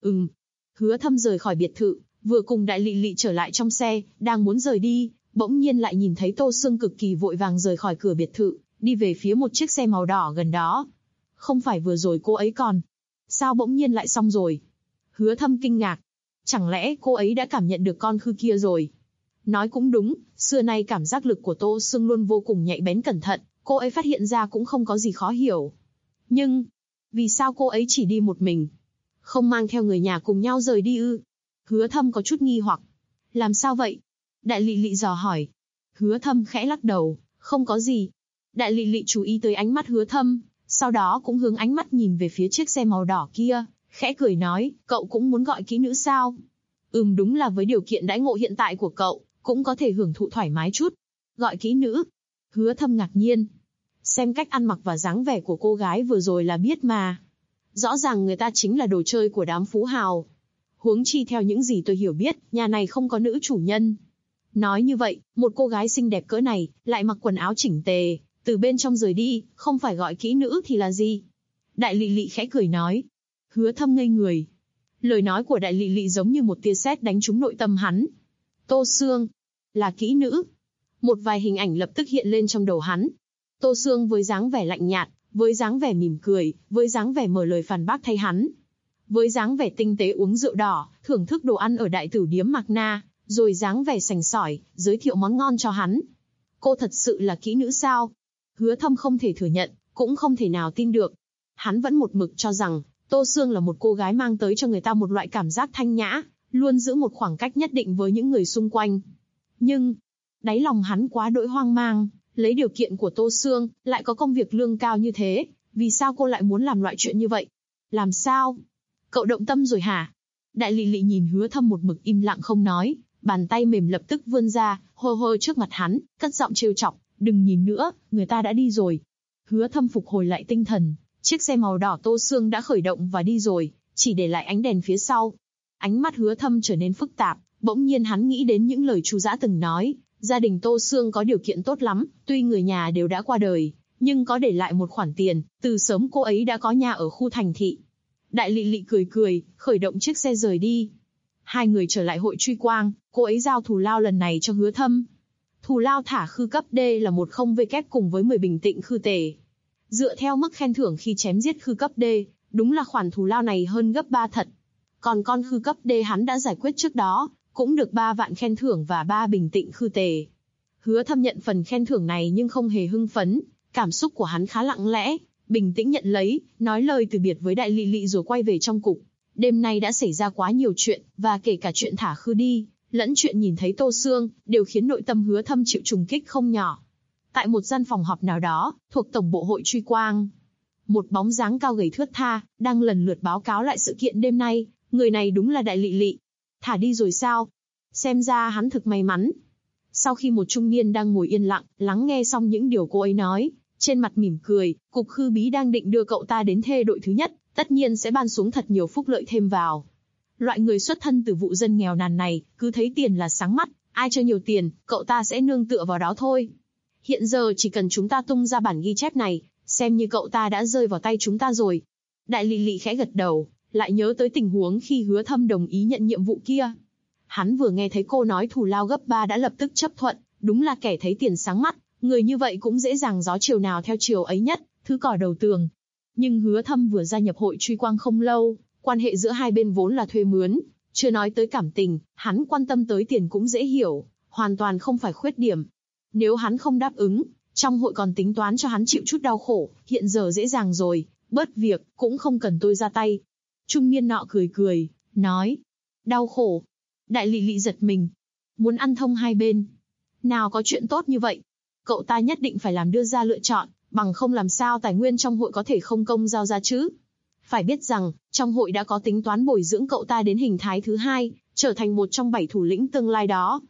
Hứa Thâm rời khỏi biệt thự, vừa cùng Đại Lị Lị trở lại trong xe, đang muốn rời đi, bỗng nhiên lại nhìn thấy Tô Sương cực kỳ vội vàng rời khỏi cửa biệt thự, đi về phía một chiếc xe màu đỏ gần đó. Không phải vừa rồi cô ấy còn... Sao bỗng nhiên lại xong rồi? Hứa Thâm kinh ngạc. Chẳng lẽ cô ấy đã cảm nhận được con khư kia rồi? Nói cũng đúng, xưa nay cảm giác lực của Tô Sương luôn vô cùng nhạy bén cẩn thận, cô ấy phát hiện ra cũng không có gì khó hiểu. Nhưng, vì sao cô ấy chỉ đi một mình? Không mang theo người nhà cùng nhau rời đi ư? Hứa Thâm có chút nghi hoặc. Làm sao vậy? Đại Lị Lị dò hỏi. Hứa Thâm khẽ lắc đầu, không có gì. Đại Lị Lị chú ý tới ánh mắt Hứa Thâm, sau đó cũng hướng ánh mắt nhìn về phía chiếc xe màu đỏ kia, khẽ cười nói, cậu cũng muốn gọi kỹ nữ sao? Đúng là với điều kiện đãi ngộ hiện tại của cậu, cũng có thể hưởng thụ thoải mái chút. Gọi kỹ nữ? Hứa Thâm ngạc nhiên. Xem cách ăn mặc và dáng vẻ của cô gái vừa rồi là biết mà. Rõ ràng người ta chính là đồ chơi của đám phú hào. Huống chi theo những gì tôi hiểu biết, nhà này không có nữ chủ nhân. Nói như vậy, một cô gái xinh đẹp cỡ này, lại mặc quần áo chỉnh tề, từ bên trong rời đi, không phải gọi kỹ nữ thì là gì? Đại Lị Lị khẽ cười nói. Hứa Thâm ngây người. Lời nói của Đại Lị Lị giống như một tia sét đánh trúng nội tâm hắn. Tô Sương, là kỹ nữ. Một vài hình ảnh lập tức hiện lên trong đầu hắn. Tô Sương với dáng vẻ lạnh nhạt, với dáng vẻ mỉm cười, với dáng vẻ mở lời phản bác thay hắn. Với dáng vẻ tinh tế uống rượu đỏ, thưởng thức đồ ăn ở đại tử điếm Mạc Na, rồi dáng vẻ sành sỏi, giới thiệu món ngon cho hắn. Cô thật sự là kỹ nữ sao? Hứa Thâm không thể thừa nhận, cũng không thể nào tin được. Hắn vẫn một mực cho rằng, Tô Sương là một cô gái mang tới cho người ta một loại cảm giác thanh nhã, luôn giữ một khoảng cách nhất định với những người xung quanh. Nhưng, đáy lòng hắn quá đỗi hoang mang, lấy điều kiện của Tô Sương, lại có công việc lương cao như thế, vì sao cô lại muốn làm loại chuyện như vậy? Làm sao? Cậu động tâm rồi hả? Đại Lị Lị nhìn Hứa Thâm một mực im lặng không nói, bàn tay mềm lập tức vươn ra, hô hô trước mặt hắn, cất giọng trêu chọc, đừng nhìn nữa, người ta đã đi rồi. Hứa Thâm phục hồi lại tinh thần, chiếc xe màu đỏ Tô Sương đã khởi động và đi rồi, chỉ để lại ánh đèn phía sau. Ánh mắt Hứa Thâm trở nên phức tạp, bỗng nhiên hắn nghĩ đến những lời Chu Dã từng nói, gia đình Tô Sương có điều kiện tốt lắm, tuy người nhà đều đã qua đời, nhưng có để lại một khoản tiền, từ sớm cô ấy đã có nhà ở khu thành thị. Đại Lị Lị cười cười, khởi động chiếc xe rời đi. Hai người trở lại hội truy quang, cô ấy giao thù lao lần này cho Hứa Thâm. Thù lao thả khư cấp D là 10W cùng với 10 bình tịnh khư tề. Dựa theo mức khen thưởng khi chém giết khư cấp D, đúng là khoản thù lao này hơn gấp 3 thật. Còn con khư cấp D hắn đã giải quyết trước đó, cũng được 3 vạn khen thưởng và 3 bình tịnh khư tề. Hứa Thâm nhận phần khen thưởng này nhưng không hề hưng phấn, cảm xúc của hắn khá lặng lẽ, bình tĩnh nhận lấy, nói lời từ biệt với Đại Lị Lị rồi quay về trong cục. Đêm nay đã xảy ra quá nhiều chuyện, và kể cả chuyện thả khư đi, lẫn chuyện nhìn thấy Tô Sương, đều khiến nội tâm Hứa Thâm chịu trùng kích không nhỏ. Tại một gian phòng họp nào đó, thuộc tổng bộ hội truy quang, một bóng dáng cao gầy thướt tha, đang lần lượt báo cáo lại sự kiện đêm nay, người này đúng là Đại Lị Lị. Thả đi rồi sao? Xem ra hắn thực may mắn. Sau khi một trung niên đang ngồi yên lặng, lắng nghe xong những điều cô ấy nói, trên mặt mỉm cười, cục khư bí đang định đưa cậu ta đến thê đội thứ nhất, tất nhiên sẽ ban xuống thật nhiều phúc lợi thêm vào. Loại người xuất thân từ vụ dân nghèo nàn này, cứ thấy tiền là sáng mắt, ai cho nhiều tiền, cậu ta sẽ nương tựa vào đó thôi. Hiện giờ chỉ cần chúng ta tung ra bản ghi chép này, xem như cậu ta đã rơi vào tay chúng ta rồi. Đại Lị Lị khẽ gật đầu, lại nhớ tới tình huống khi Hứa Thâm đồng ý nhận nhiệm vụ kia. Hắn vừa nghe thấy cô nói thù lao gấp 3 đã lập tức chấp thuận, đúng là kẻ thấy tiền sáng mắt, người như vậy cũng dễ dàng gió chiều nào theo chiều ấy nhất, thứ cỏ đầu tường. Nhưng Hứa Thâm vừa gia nhập hội truy quang không lâu, quan hệ giữa hai bên vốn là thuê mướn, chưa nói tới cảm tình, hắn quan tâm tới tiền cũng dễ hiểu, hoàn toàn không phải khuyết điểm. Nếu hắn không đáp ứng, trong hội còn tính toán cho hắn chịu chút đau khổ, hiện giờ dễ dàng rồi, bớt việc, cũng không cần tôi ra tay. Trung niên nọ cười cười, nói, đau khổ. Đại Lị Lị giật mình, muốn ăn thông hai bên. Nào có chuyện tốt như vậy, cậu ta nhất định phải làm đưa ra lựa chọn, bằng không làm sao tài nguyên trong hội có thể không công giao ra chứ. Phải biết rằng, trong hội đã có tính toán bồi dưỡng cậu ta đến hình thái thứ 2, trở thành một trong 7 thủ lĩnh tương lai đó.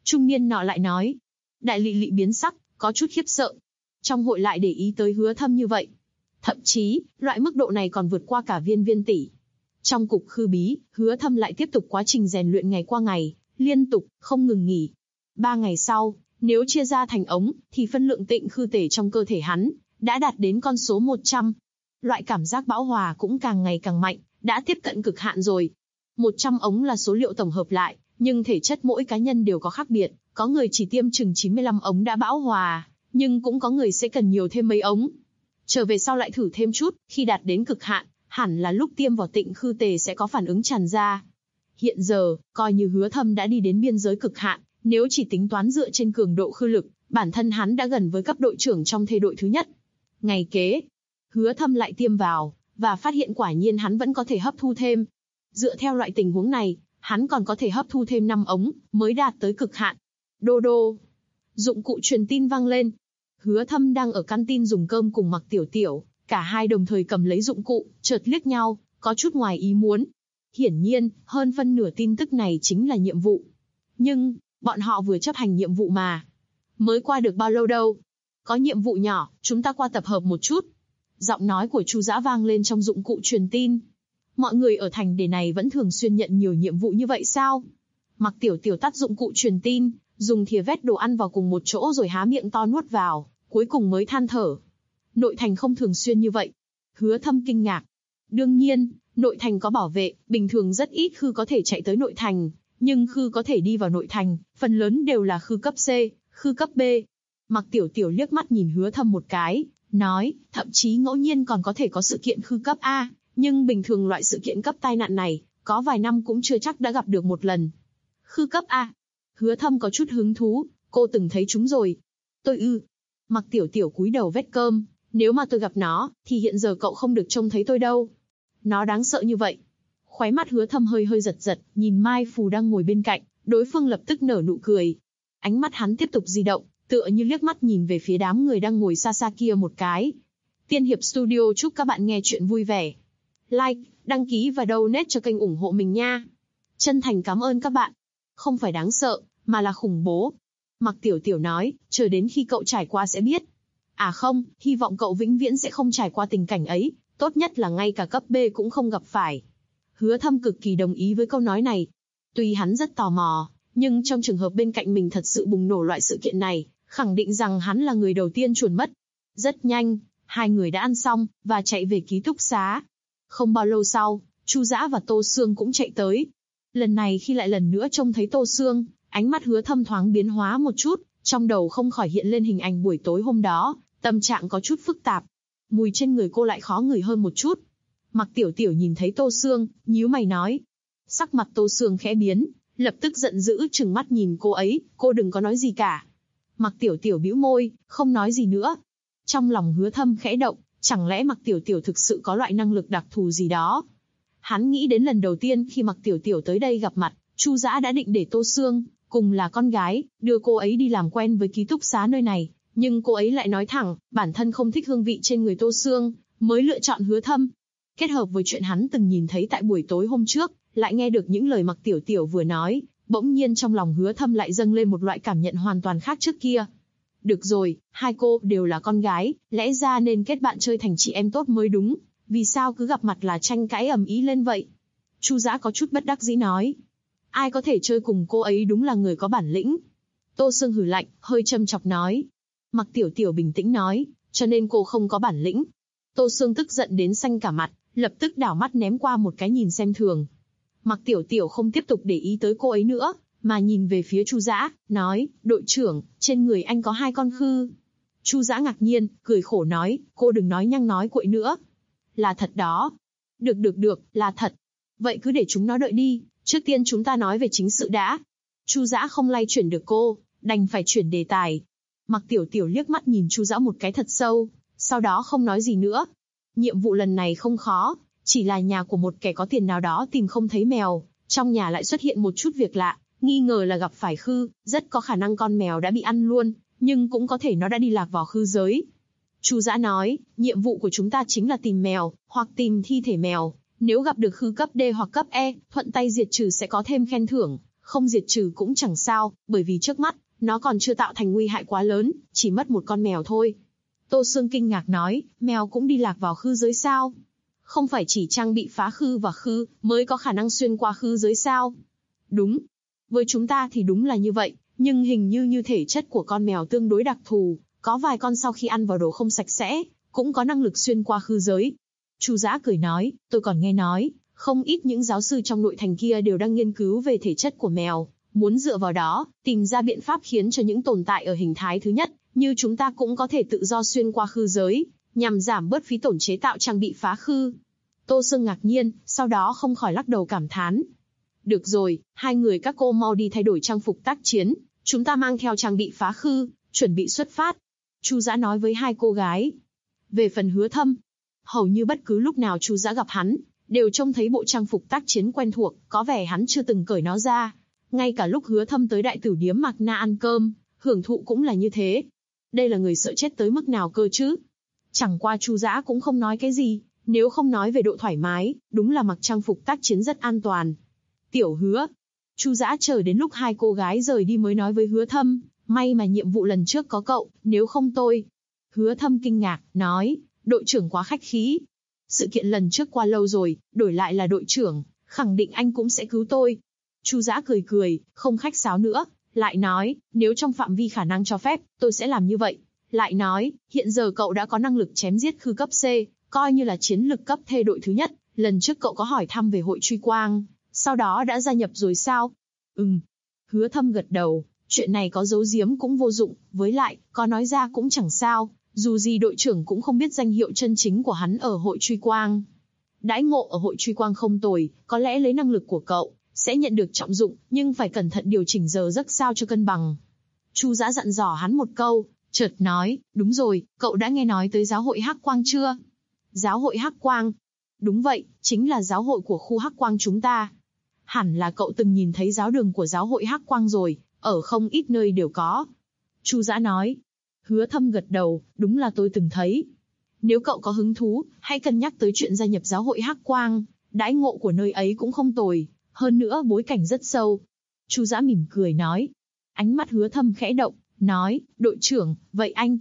Trung niên nọ lại nói. Đại Lị Lị biến sắc, có chút khiếp sợ. Trong hội lại để ý tới Hứa Thâm như vậy. Thậm chí, loại mức độ này còn vượt qua cả Viên tỷ. Trong cục khư bí, Hứa Thâm lại tiếp tục quá trình rèn luyện ngày qua ngày, liên tục, không ngừng nghỉ. 3 ngày sau, nếu chia ra thành ống, thì phân lượng tịnh khư tể trong cơ thể hắn đã đạt đến con số 100. Loại cảm giác bão hòa cũng càng ngày càng mạnh, đã tiếp cận cực hạn rồi. 100 ống là số liệu tổng hợp lại, nhưng thể chất mỗi cá nhân đều có khác biệt, có người chỉ tiêm chừng 95 ống đã bão hòa, nhưng cũng có người sẽ cần nhiều thêm mấy ống. Trở về sau lại thử thêm chút, khi đạt đến cực hạn, hẳn là lúc tiêm vào tịnh khư tề sẽ có phản ứng tràn ra. Hiện giờ, coi như Hứa Thâm đã đi đến biên giới cực hạn, nếu chỉ tính toán dựa trên cường độ khư lực, bản thân hắn đã gần với cấp đội trưởng trong thê đội thứ nhất. Ngày kế, Hứa Thâm lại tiêm vào, và phát hiện quả nhiên hắn vẫn có thể hấp thu thêm. Dựa theo loại tình huống này, hắn còn có thể hấp thu thêm 5 ống, mới đạt tới cực hạn. Đô đô. Dụng cụ truyền tin vang lên. Hứa Thâm đang ở căn tin dùng cơm cùng Mặc Tiểu Tiểu, cả hai đồng thời cầm lấy dụng cụ, chợt liếc nhau, có chút ngoài ý muốn. Hiển nhiên, hơn phân nửa tin tức này chính là nhiệm vụ. Nhưng, bọn họ vừa chấp hành nhiệm vụ mà. Mới qua được bao lâu đâu. Có nhiệm vụ nhỏ, chúng ta qua tập hợp một chút. Giọng nói của Chu Dã vang lên trong dụng cụ truyền tin. Mọi người ở thành đề này vẫn thường xuyên nhận nhiều nhiệm vụ như vậy sao? Mặc Tiểu Tiểu tắt dụng cụ truyền tin, dùng thìa vét đồ ăn vào cùng một chỗ rồi há miệng to nuốt vào, cuối cùng mới than thở. Nội thành không thường xuyên như vậy. Hứa Thâm kinh ngạc. Đương nhiên, nội thành có bảo vệ, bình thường rất ít khư có thể chạy tới nội thành, nhưng khư có thể đi vào nội thành, phần lớn đều là khư cấp C, khư cấp B. Mặc Tiểu Tiểu liếc mắt nhìn Hứa Thâm một cái, nói, thậm chí ngẫu nhiên còn có thể có sự kiện khư cấp A, nhưng bình thường loại sự kiện cấp tai nạn này, có vài năm cũng chưa chắc đã gặp được một lần. Khư cấp A. Hứa Thâm có chút hứng thú, cô từng thấy chúng rồi. Tôi ư. Mặc Tiểu Tiểu cúi đầu vét cơm, nếu mà tôi gặp nó, thì hiện giờ cậu không được trông thấy tôi đâu. Nó đáng sợ như vậy. Khóe mắt Hứa Thâm hơi hơi giật giật, nhìn Mai Phù đang ngồi bên cạnh, đối phương lập tức nở nụ cười. Ánh mắt hắn tiếp tục di động, tựa như liếc mắt nhìn về phía đám người đang ngồi xa xa kia một cái. Tiên Hiệp Studio chúc các bạn nghe chuyện vui vẻ. Like, đăng ký và donate cho kênh ủng hộ mình nha. Chân thành cảm ơn các bạn. Không phải đáng sợ, mà là khủng bố. Mặc Tiểu Tiểu nói, chờ đến khi cậu trải qua sẽ biết. À không, hy vọng cậu vĩnh viễn sẽ không trải qua tình cảnh ấy, tốt nhất là ngay cả cấp B cũng không gặp phải. Hứa Thâm cực kỳ đồng ý với câu nói này. Tuy hắn rất tò mò, nhưng trong trường hợp bên cạnh mình thật sự bùng nổ loại sự kiện này, khẳng định rằng hắn là người đầu tiên chuồn mất. Rất nhanh, hai người đã ăn xong, và chạy về ký túc xá. Không bao lâu sau, Chu Dã và Tô Sương cũng chạy tới. Lần này khi lại lần nữa trông thấy Tô Sương, ánh mắt Hứa Thâm thoáng biến hóa một chút, trong đầu không khỏi hiện lên hình ảnh buổi tối hôm đó, tâm trạng có chút phức tạp. Mùi trên người cô lại khó ngửi hơn một chút. Mặc Tiểu Tiểu nhìn thấy Tô Sương, nhíu mày nói. Sắc mặt Tô Sương khẽ biến, lập tức giận dữ trừng mắt nhìn cô ấy, cô đừng có nói gì cả. Mặc Tiểu Tiểu bĩu môi, không nói gì nữa. Trong lòng Hứa Thâm khẽ động, chẳng lẽ Mặc Tiểu Tiểu thực sự có loại năng lực đặc thù gì đó? Hắn nghĩ đến lần đầu tiên khi Mặc Tiểu Tiểu tới đây gặp mặt, Chu Dã đã định để Tô Sương, cùng là con gái, đưa cô ấy đi làm quen với ký túc xá nơi này, nhưng cô ấy lại nói thẳng, bản thân không thích hương vị trên người Tô Sương, mới lựa chọn Hứa Thâm. Kết hợp với chuyện hắn từng nhìn thấy tại buổi tối hôm trước, lại nghe được những lời Mặc Tiểu Tiểu vừa nói, bỗng nhiên trong lòng Hứa Thâm lại dâng lên một loại cảm nhận hoàn toàn khác trước kia. Được rồi, hai cô đều là con gái, lẽ ra nên kết bạn chơi thành chị em tốt mới đúng, vì sao cứ gặp mặt là tranh cãi ầm ĩ lên vậy? Chu Dã có chút bất đắc dĩ nói. Ai có thể chơi cùng cô ấy đúng là người có bản lĩnh. Tô Sương hừ lạnh, hơi châm chọc nói. Mặc Tiểu Tiểu bình tĩnh nói, cho nên cô không có bản lĩnh. Tô Sương tức giận đến xanh cả mặt, lập tức đảo mắt ném qua một cái nhìn xem thường. Mặc Tiểu Tiểu không tiếp tục để ý tới cô ấy nữa, mà nhìn về phía Chu Dã, nói, đội trưởng, trên người anh có 2 con khư. Chu Dã ngạc nhiên, cười khổ nói, cô đừng nói nhăng nói cuội nữa. Là thật đó. Được, là thật. Vậy cứ để chúng nó đợi đi, trước tiên chúng ta nói về chính sự đã. Chu Dã không lay chuyển được cô, đành phải chuyển đề tài. Mặc Tiểu Tiểu liếc mắt nhìn Chu Dã một cái thật sâu, sau đó không nói gì nữa. Nhiệm vụ lần này không khó, chỉ là nhà của một kẻ có tiền nào đó tìm không thấy mèo, trong nhà lại xuất hiện một chút việc lạ, nghi ngờ là gặp phải khư, rất có khả năng con mèo đã bị ăn luôn, nhưng cũng có thể nó đã đi lạc vào khư giới. Chu Dã nói, nhiệm vụ của chúng ta chính là tìm mèo, hoặc tìm thi thể mèo, nếu gặp được khư cấp D hoặc cấp E, thuận tay diệt trừ sẽ có thêm khen thưởng, Không diệt trừ cũng chẳng sao, bởi vì trước mắt, nó còn chưa tạo thành nguy hại quá lớn, chỉ mất một con mèo thôi. Tô Sương kinh ngạc nói, mèo cũng đi lạc vào khư giới sao? Không phải chỉ trang bị phá khư và khư mới có khả năng xuyên qua khư giới sao? Đúng. Với chúng ta thì đúng là như vậy, nhưng hình như thể chất của con mèo tương đối đặc thù, có vài con sau khi ăn vào đồ không sạch sẽ, cũng có năng lực xuyên qua khư giới. Chu Dã cười nói, tôi còn nghe nói, không ít những giáo sư trong nội thành kia đều đang nghiên cứu về thể chất của mèo, muốn dựa vào đó, tìm ra biện pháp khiến cho những tồn tại ở hình thái thứ nhất, như chúng ta cũng có thể tự do xuyên qua khư giới, nhằm giảm bớt phí tổn chế tạo trang bị phá khư. Tô Sương ngạc nhiên, sau đó không khỏi lắc đầu cảm thán. Được rồi, hai người các cô mau đi thay đổi trang phục tác chiến, chúng ta mang theo trang bị phá khư, chuẩn bị xuất phát. Chu Dã nói với hai cô gái. Về phần Hứa Thâm, hầu như bất cứ lúc nào Chu Dã gặp hắn, đều trông thấy bộ trang phục tác chiến quen thuộc, có vẻ hắn chưa từng cởi nó ra. Ngay cả lúc Hứa Thâm tới đại tử điếm Mạc Na ăn cơm, hưởng thụ cũng là như thế. Đây là người sợ chết tới mức nào cơ chứ? Chẳng qua Chu Dã cũng không nói cái gì, nếu không nói về độ thoải mái, đúng là mặc trang phục tác chiến rất an toàn. Tiểu Hứa. Chu Dã chờ đến lúc hai cô gái rời đi mới nói với Hứa Thâm, may mà nhiệm vụ lần trước có cậu, nếu không tôi. Hứa Thâm kinh ngạc, nói, đội trưởng quá khách khí. Sự kiện lần trước qua lâu rồi, đổi lại là đội trưởng, khẳng định anh cũng sẽ cứu tôi. Chu Dã cười cười, không khách sáo nữa, lại nói, nếu trong phạm vi khả năng cho phép, tôi sẽ làm như vậy. Lại nói, hiện giờ cậu đã có năng lực chém giết khư cấp C, coi như là chiến lực cấp thê đội thứ nhất, lần trước cậu có hỏi thăm về hội truy quang, sau đó đã gia nhập rồi sao? Hứa Thâm gật đầu, chuyện này có giấu giếm cũng vô dụng, với lại, có nói ra cũng chẳng sao, dù gì đội trưởng cũng không biết danh hiệu chân chính của hắn ở hội truy quang. Đãi ngộ ở hội truy quang không tồi, có lẽ lấy năng lực của cậu, sẽ nhận được trọng dụng, nhưng phải cẩn thận điều chỉnh giờ giấc sao cho cân bằng. Chu Dã dặn dò hắn một câu, chợt nói, đúng rồi, cậu đã nghe nói tới giáo hội Hắc Quang chưa? Giáo hội Hắc Quang? Đúng vậy, chính là giáo hội của khu Hắc Quang chúng ta. Hẳn là cậu từng nhìn thấy giáo đường của giáo hội Hắc Quang rồi, ở không ít nơi đều có. Chu Dã nói. Hứa Thâm gật đầu, đúng là tôi từng thấy. Nếu cậu có hứng thú, hãy cân nhắc tới chuyện gia nhập giáo hội Hắc Quang, đãi ngộ của nơi ấy cũng không tồi, hơn nữa bối cảnh rất sâu. Chu Dã mỉm cười nói. Ánh mắt Hứa Thâm khẽ động, nói, đội trưởng, vậy anh?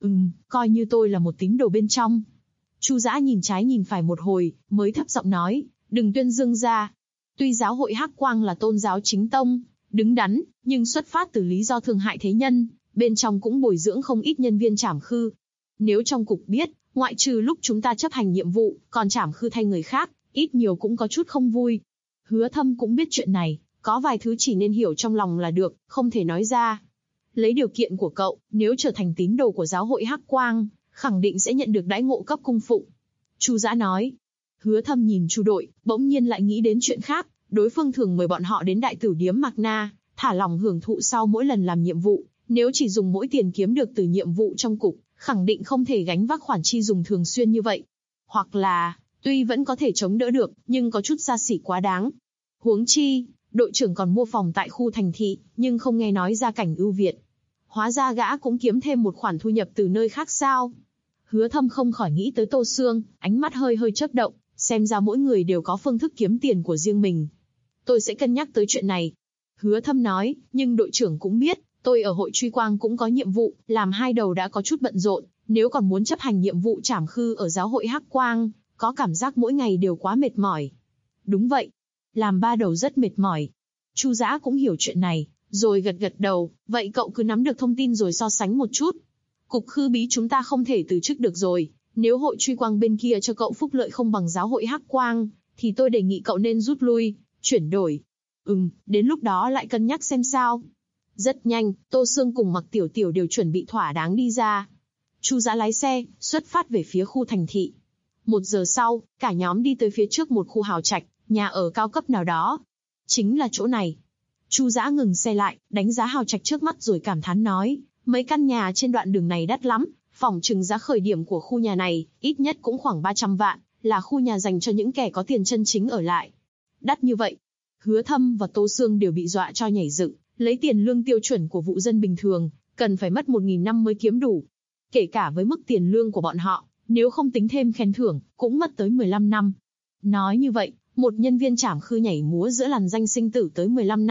Coi như tôi là một tín đồ bên trong. Chu Dã nhìn trái nhìn phải một hồi, mới thấp giọng nói, đừng tuyên dương ra. Tuy giáo hội Hắc Quang là tôn giáo chính tông, đứng đắn, nhưng xuất phát từ lý do thương hại thế nhân, bên trong cũng bồi dưỡng không ít nhân viên trảm khư. Nếu trong cục biết, ngoại trừ lúc chúng ta chấp hành nhiệm vụ, còn trảm khư thay người khác, ít nhiều cũng có chút không vui. Hứa Thâm cũng biết chuyện này, có vài thứ chỉ nên hiểu trong lòng là được, không thể nói ra. Lấy điều kiện của cậu, nếu trở thành tín đồ của giáo hội Hắc Quang, khẳng định sẽ nhận được đãi ngộ cấp cung phụng. Chu Dã nói. Hứa Thâm nhìn Chu đội, bỗng nhiên lại nghĩ đến chuyện khác, đối phương thường mời bọn họ đến đại tử điếm Mạc Na, thả lòng hưởng thụ sau mỗi lần làm nhiệm vụ, nếu chỉ dùng mỗi tiền kiếm được từ nhiệm vụ trong cục, khẳng định không thể gánh vác khoản chi dùng thường xuyên như vậy. Hoặc là, tuy vẫn có thể chống đỡ được, nhưng có chút xa xỉ quá đáng. Huống chi, đội trưởng còn mua phòng tại khu thành thị, nhưng không nghe nói gia cảnh ưu việt. Hóa ra gã cũng kiếm thêm một khoản thu nhập từ nơi khác sao? Hứa Thâm không khỏi nghĩ tới Tô Sương, ánh mắt hơi chớp động, xem ra mỗi người đều có phương thức kiếm tiền của riêng mình. Tôi sẽ cân nhắc tới chuyện này. Hứa Thâm nói, nhưng đội trưởng cũng biết, tôi ở hội truy quang cũng có nhiệm vụ, làm hai đầu đã có chút bận rộn, nếu còn muốn chấp hành nhiệm vụ trảm khư ở giáo hội Hắc Quang, có cảm giác mỗi ngày đều quá mệt mỏi. Đúng vậy, làm ba đầu rất mệt mỏi. Chu Dã cũng hiểu chuyện này, rồi gật đầu, vậy cậu cứ nắm được thông tin rồi so sánh một chút. Cục khư bí chúng ta không thể từ chức được rồi, nếu hội truy quang bên kia cho cậu phúc lợi không bằng giáo hội Hắc Quang, thì tôi đề nghị cậu nên rút lui, chuyển đổi. Đến lúc đó lại cân nhắc xem sao. Rất nhanh, Tô Sương cùng Mặc Tiểu Tiểu đều chuẩn bị thỏa đáng đi ra. Chu Dã lái xe, xuất phát về phía khu thành thị. 1 giờ sau, cả nhóm đi tới phía trước một khu hào trạch, nhà ở cao cấp nào đó. Chính là chỗ này. Chu Dã ngừng xe lại, đánh giá hào trạch trước mắt rồi cảm thán nói, mấy căn nhà trên đoạn đường này đắt lắm, phỏng chừng giá khởi điểm của khu nhà này, ít nhất cũng khoảng 300 vạn, là khu nhà dành cho những kẻ có tiền chân chính ở lại. Đắt như vậy. Hứa Thâm và Tô Sương đều bị dọa cho nhảy dựng, lấy tiền lương tiêu chuẩn của vụ dân bình thường, cần phải mất 1.000 năm mới kiếm đủ. Kể cả với mức tiền lương của bọn họ, nếu không tính thêm khen thưởng, cũng mất tới 15 năm. Nói như vậy, một nhân viên trảm khư nhảy múa giữa làn danh sinh tử tới 15 năm,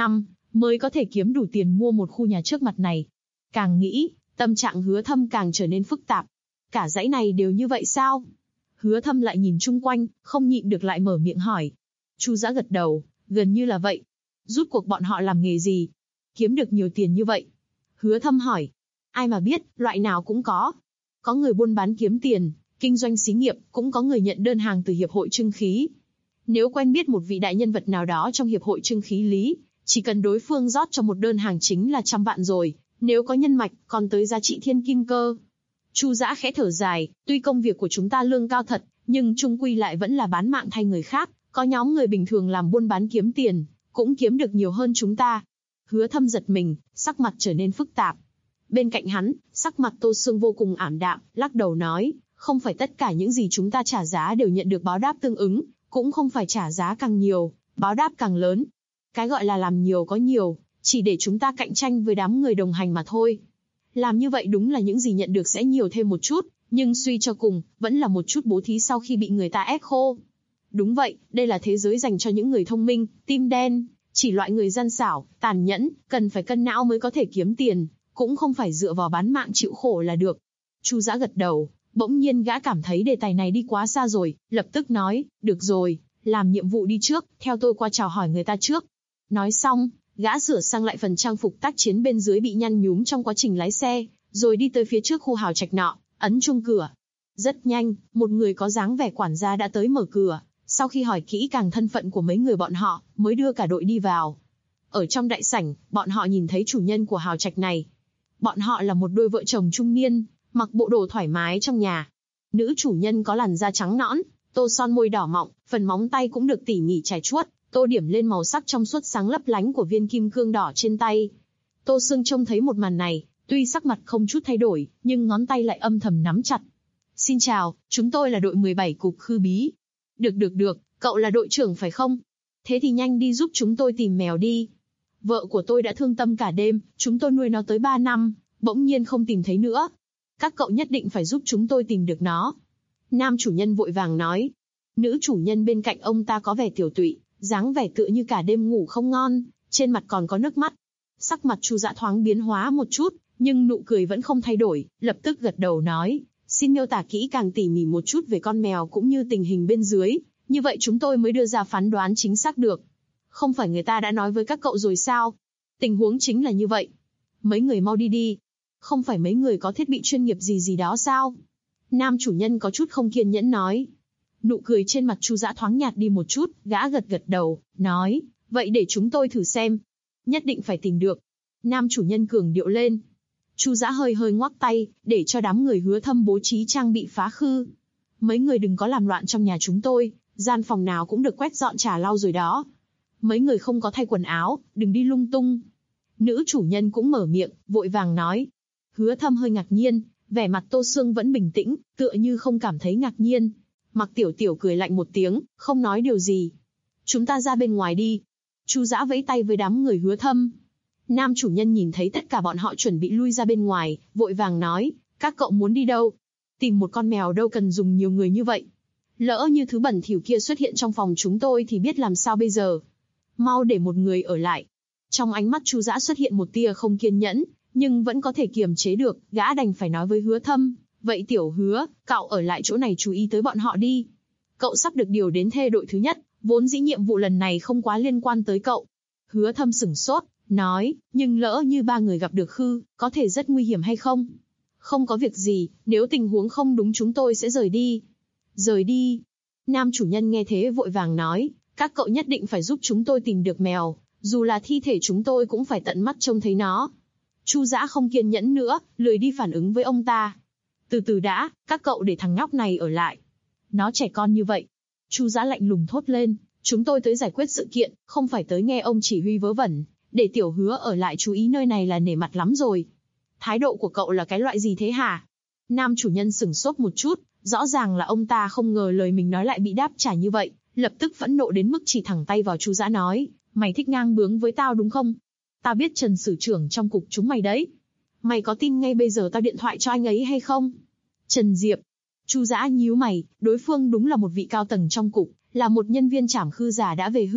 mới có thể kiếm đủ tiền mua một khu nhà trước mặt này. Càng nghĩ, tâm trạng Hứa Thâm càng trở nên phức tạp. Cả dãy này đều như vậy sao? Hứa Thâm lại nhìn chung quanh, không nhịn được lại mở miệng hỏi. Chu Dã gật đầu, gần như là vậy. Rút cuộc bọn họ làm nghề gì? Kiếm được nhiều tiền như vậy? Hứa Thâm hỏi. Ai mà biết, loại nào cũng có. Có người buôn bán kiếm tiền, kinh doanh xí nghiệp, cũng có người nhận đơn hàng từ hiệp hội trưng khí. Nếu quen biết một vị đại nhân vật nào đó trong hiệp hội trưng khí lý, chỉ cần đối phương rót cho một đơn hàng chính là 100 vạn rồi, nếu có nhân mạch, còn tới giá trị thiên kim cơ. Chu Dã khẽ thở dài, tuy công việc của chúng ta lương cao thật, nhưng chung quy lại vẫn là bán mạng thay người khác, có nhóm người bình thường làm buôn bán kiếm tiền, cũng kiếm được nhiều hơn chúng ta. Hứa Thâm giật mình, sắc mặt trở nên phức tạp. Bên cạnh hắn, sắc mặt Tô Sương vô cùng ảm đạm, lắc đầu nói, không phải tất cả những gì chúng ta trả giá đều nhận được báo đáp tương ứng, cũng không phải trả giá càng nhiều, báo đáp càng lớn. Cái gọi là làm nhiều có nhiều, chỉ để chúng ta cạnh tranh với đám người đồng hành mà thôi. Làm như vậy đúng là những gì nhận được sẽ nhiều thêm một chút, nhưng suy cho cùng, vẫn là một chút bố thí sau khi bị người ta ép khô. Đúng vậy, đây là thế giới dành cho những người thông minh, tim đen, chỉ loại người gian xảo, tàn nhẫn, cần phải cân não mới có thể kiếm tiền, cũng không phải dựa vào bán mạng chịu khổ là được. Chu Dã gật đầu, bỗng nhiên gã cảm thấy đề tài này đi quá xa rồi, lập tức nói, được rồi, làm nhiệm vụ đi trước, theo tôi qua chào hỏi người ta trước. Nói xong, gã sửa sang lại phần trang phục tác chiến bên dưới bị nhăn nhúm trong quá trình lái xe, rồi đi tới phía trước khu hào trạch nọ, ấn chuông cửa. Rất nhanh, một người có dáng vẻ quản gia đã tới mở cửa, sau khi hỏi kỹ càng thân phận của mấy người bọn họ, mới đưa cả đội đi vào. Ở trong đại sảnh, bọn họ nhìn thấy chủ nhân của hào trạch này. Bọn họ là một đôi vợ chồng trung niên, mặc bộ đồ thoải mái trong nhà. Nữ chủ nhân có làn da trắng nõn, tô son môi đỏ mọng, phần móng tay cũng được tỉ mỉ trải chuốt, tô điểm lên màu sắc trong suốt sáng lấp lánh của viên kim cương đỏ trên tay. Tô Sương trông thấy một màn này, tuy sắc mặt không chút thay đổi, nhưng ngón tay lại âm thầm nắm chặt. Xin chào, chúng tôi là đội 17 cục khư bí. Được, cậu là đội trưởng phải không? Thế thì nhanh đi giúp chúng tôi tìm mèo đi. Vợ của tôi đã thương tâm cả đêm, chúng tôi nuôi nó tới 3 năm, bỗng nhiên không tìm thấy nữa. Các cậu nhất định phải giúp chúng tôi tìm được nó. Nam chủ nhân vội vàng nói. Nữ chủ nhân bên cạnh ông ta có vẻ tiểu tụy, dáng vẻ tựa như cả đêm ngủ không ngon, trên mặt còn có nước mắt. Sắc mặt Chu Dã thoáng biến hóa một chút, nhưng nụ cười vẫn không thay đổi, lập tức gật đầu nói, xin miêu tả kỹ càng tỉ mỉ một chút về con mèo cũng như tình hình bên dưới, như vậy chúng tôi mới đưa ra phán đoán chính xác được. Không phải người ta đã nói với các cậu rồi sao? Tình huống chính là như vậy. Mấy người mau đi đi. Không phải mấy người có thiết bị chuyên nghiệp gì đó sao? Nam chủ nhân có chút không kiên nhẫn nói. Nụ cười trên mặt Chu Dã thoáng nhạt đi một chút, gã gật đầu, nói, vậy để chúng tôi thử xem. Nhất định phải tìm được. Nam chủ nhân cường điệu lên. Chu Dã hơi ngoắc tay, để cho đám người Hứa Thâm bố trí trang bị phá khư. Mấy người đừng có làm loạn trong nhà chúng tôi, gian phòng nào cũng được quét dọn trả lau rồi đó. Mấy người không có thay quần áo, đừng đi lung tung. Nữ chủ nhân cũng mở miệng, vội vàng nói. Hứa Thâm hơi ngạc nhiên, vẻ mặt Tô Sương vẫn bình tĩnh, tựa như không cảm thấy ngạc nhiên. Mặc Tiểu Tiểu cười lạnh một tiếng, không nói điều gì. Chúng ta ra bên ngoài đi. Chu Dã vẫy tay với đám người Hứa Thâm. Nam chủ nhân nhìn thấy tất cả bọn họ chuẩn bị lui ra bên ngoài, vội vàng nói, các cậu muốn đi đâu? Tìm một con mèo đâu cần dùng nhiều người như vậy. Lỡ như thứ bẩn thỉu kia xuất hiện trong phòng chúng tôi thì biết làm sao bây giờ. Mau để một người ở lại. Trong ánh mắt Chu Dã xuất hiện một tia không kiên nhẫn, nhưng vẫn có thể kiềm chế được, gã đành phải nói với Hứa Thâm, vậy Tiểu Hứa, cậu ở lại chỗ này chú ý tới bọn họ đi. Cậu sắp được điều đến thê đội thứ nhất, vốn dĩ nhiệm vụ lần này không quá liên quan tới cậu. Hứa Thâm sửng sốt, nói, nhưng lỡ như 3 người gặp được khư, có thể rất nguy hiểm hay không? Không có việc gì, nếu tình huống không đúng chúng tôi sẽ rời đi. Rời đi. Nam chủ nhân nghe thế vội vàng nói, các cậu nhất định phải giúp chúng tôi tìm được mèo, dù là thi thể chúng tôi cũng phải tận mắt trông thấy nó. Chu Dã không kiên nhẫn nữa, lười đi phản ứng với ông ta. Từ từ đã, các cậu để thằng nhóc này ở lại. Nó trẻ con như vậy. Chu Dã lạnh lùng thốt lên, chúng tôi tới giải quyết sự kiện, không phải tới nghe ông chỉ huy vớ vẩn. Để Tiểu Hứa ở lại chú ý nơi này là nể mặt lắm rồi. Thái độ của cậu là cái loại gì thế hả? Nam chủ nhân sửng sốt một chút, rõ ràng là ông ta không ngờ lời mình nói lại bị đáp trả như vậy, lập tức phẫn nộ đến mức chỉ thẳng tay vào Chu Dã nói, mày thích ngang bướng với tao đúng không? Tao biết Trần Sử trưởng trong cục chúng mày đấy. Mày có tin ngay bây giờ tao điện thoại cho anh ấy hay không? Trần Diệp. Chu Dã nhíu mày, đối phương đúng là một vị cao tầng trong cục, là một nhân viên trảm khư giả đã về hưu,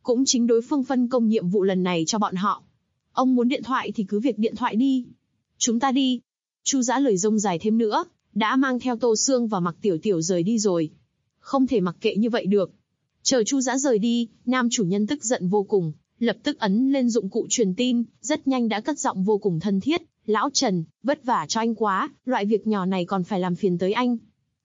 cũng chính đối phương phân công nhiệm vụ lần này cho bọn họ. Ông muốn điện thoại thì cứ việc điện thoại đi. Chúng ta đi. Chu Dã lời rông dài thêm nữa, đã mang theo Tô Sương và Mặc Tiểu Tiểu rời đi rồi. Không thể mặc kệ như vậy được. Chờ Chu Dã rời đi, nam chủ nhân tức giận vô cùng, lập tức ấn lên dụng cụ truyền tin, rất nhanh đã cất giọng vô cùng thân thiết. Lão Trần, vất vả cho anh quá, loại việc nhỏ này còn phải làm phiền tới anh.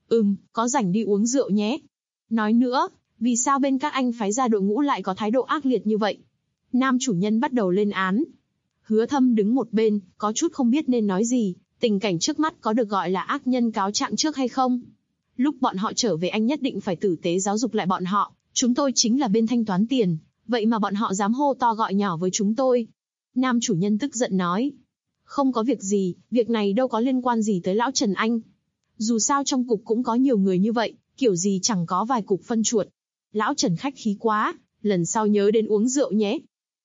Có rảnh đi uống rượu nhé. Nói nữa, vì sao bên các anh phái ra đội ngũ lại có thái độ ác liệt như vậy? Nam chủ nhân bắt đầu lên án. Hứa Thâm đứng một bên, có chút không biết nên nói gì, tình cảnh trước mắt có được gọi là ác nhân cáo trạng trước hay không? Lúc bọn họ trở về anh nhất định phải tử tế giáo dục lại bọn họ, chúng tôi chính là bên thanh toán tiền, vậy mà bọn họ dám hô to gọi nhỏ với chúng tôi. Nam chủ nhân tức giận nói. Không có việc gì, việc này đâu có liên quan gì tới lão Trần anh. Dù sao trong cục cũng có nhiều người như vậy, kiểu gì chẳng có vài cục phân chuột. Lão Trần khách khí quá, lần sau nhớ đến uống rượu nhé.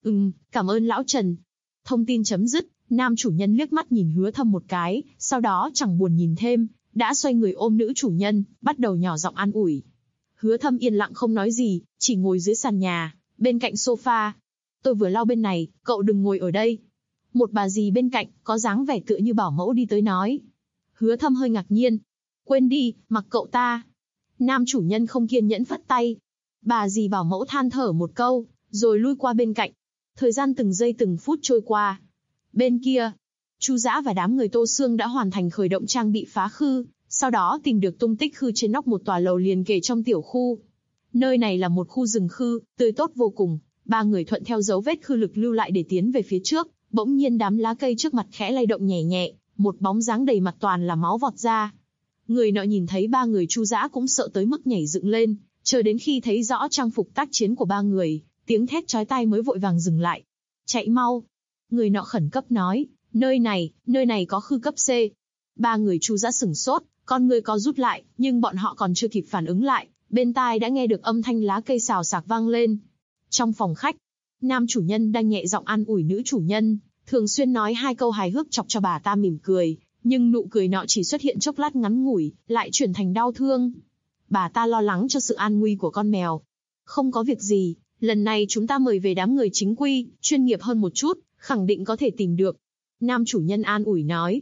Cảm ơn lão Trần. Thông tin chấm dứt, nam chủ nhân liếc mắt nhìn Hứa Thâm một cái, sau đó chẳng buồn nhìn thêm, đã xoay người ôm nữ chủ nhân, bắt đầu nhỏ giọng an ủi. Hứa Thâm yên lặng không nói gì, chỉ ngồi dưới sàn nhà, bên cạnh sofa. Tôi vừa lau bên này, cậu đừng ngồi ở đây. Một bà dì bên cạnh, có dáng vẻ tựa như bảo mẫu đi tới nói. Hứa Thâm hơi ngạc nhiên. Quên đi, mặc cậu ta. Nam chủ nhân không kiên nhẫn phất tay. Bà dì bảo mẫu than thở một câu, rồi lui qua bên cạnh. Thời gian từng giây từng phút trôi qua. Bên kia, Chu Dã và đám người Tô Sương đã hoàn thành khởi động trang bị phá khư, sau đó tìm được tung tích khư trên nóc một tòa lầu liền kề trong tiểu khu. Nơi này là một khu rừng khư, tươi tốt vô cùng. Ba người thuận theo dấu vết khư lực lưu lại để tiến về phía trước. Bỗng nhiên đám lá cây trước mặt khẽ lay động nhẹ nhẹ, một bóng dáng đầy mặt toàn là máu vọt ra. Người nọ nhìn thấy ba người Chu Dã cũng sợ tới mức nhảy dựng lên, chờ đến khi thấy rõ trang phục tác chiến của ba người, tiếng thét chói tai mới vội vàng dừng lại. Chạy mau! Người nọ khẩn cấp nói, nơi này có khư cấp C. Ba người Chu Dã sửng sốt, con người có rút lại, nhưng bọn họ còn chưa kịp phản ứng lại, bên tai đã nghe được âm thanh lá cây xào xạc vang lên. Trong phòng khách, nam chủ nhân đang nhẹ giọng an ủi nữ chủ nhân, thường xuyên nói hai câu hài hước chọc cho bà ta mỉm cười, nhưng nụ cười nọ chỉ xuất hiện chốc lát ngắn ngủi, lại chuyển thành đau thương. Bà ta lo lắng cho sự an nguy của con mèo. Không có việc gì, lần này chúng ta mời về đám người chính quy, chuyên nghiệp hơn một chút, khẳng định có thể tìm được. Nam chủ nhân an ủi nói.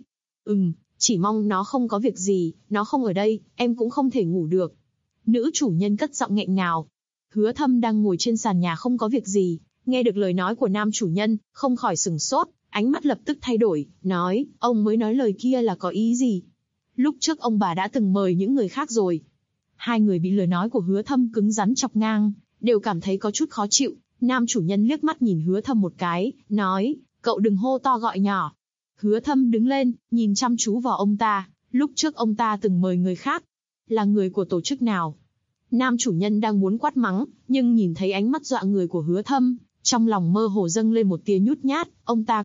Chỉ mong nó không có việc gì, nó không ở đây, em cũng không thể ngủ được. Nữ chủ nhân cất giọng nghẹn ngào. Hứa Thâm đang ngồi trên sàn nhà không có việc gì, nghe được lời nói của nam chủ nhân, không khỏi sửng sốt, ánh mắt lập tức thay đổi, nói, ông mới nói lời kia là có ý gì? Lúc trước ông bà đã từng mời những người khác rồi. Hai người bị lời nói của Hứa Thâm cứng rắn chọc ngang, đều cảm thấy có chút khó chịu. Nam chủ nhân liếc mắt nhìn Hứa Thâm một cái, nói, cậu đừng hô to gọi nhỏ. Hứa Thâm đứng lên, nhìn chăm chú vào ông ta, lúc trước ông ta từng mời người khác. Là người của tổ chức nào? Nam chủ nhân đang muốn quát mắng, nhưng nhìn thấy ánh mắt dọa người của Hứa Thâm, trong lòng mơ hồ dâng lên một tia nhút nhát, ông ta.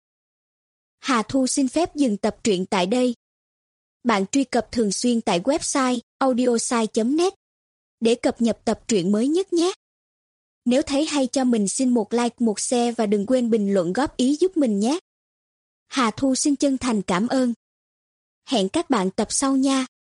Hà Thu xin phép dừng tập truyện tại đây. Bạn truy cập thường xuyên tại website audiosai.net để cập nhật tập truyện mới nhất nhé. Nếu thấy hay cho mình xin một like, một share và đừng quên bình luận góp ý giúp mình nhé. Hà Thu xin chân thành cảm ơn. Hẹn các bạn tập sau nha.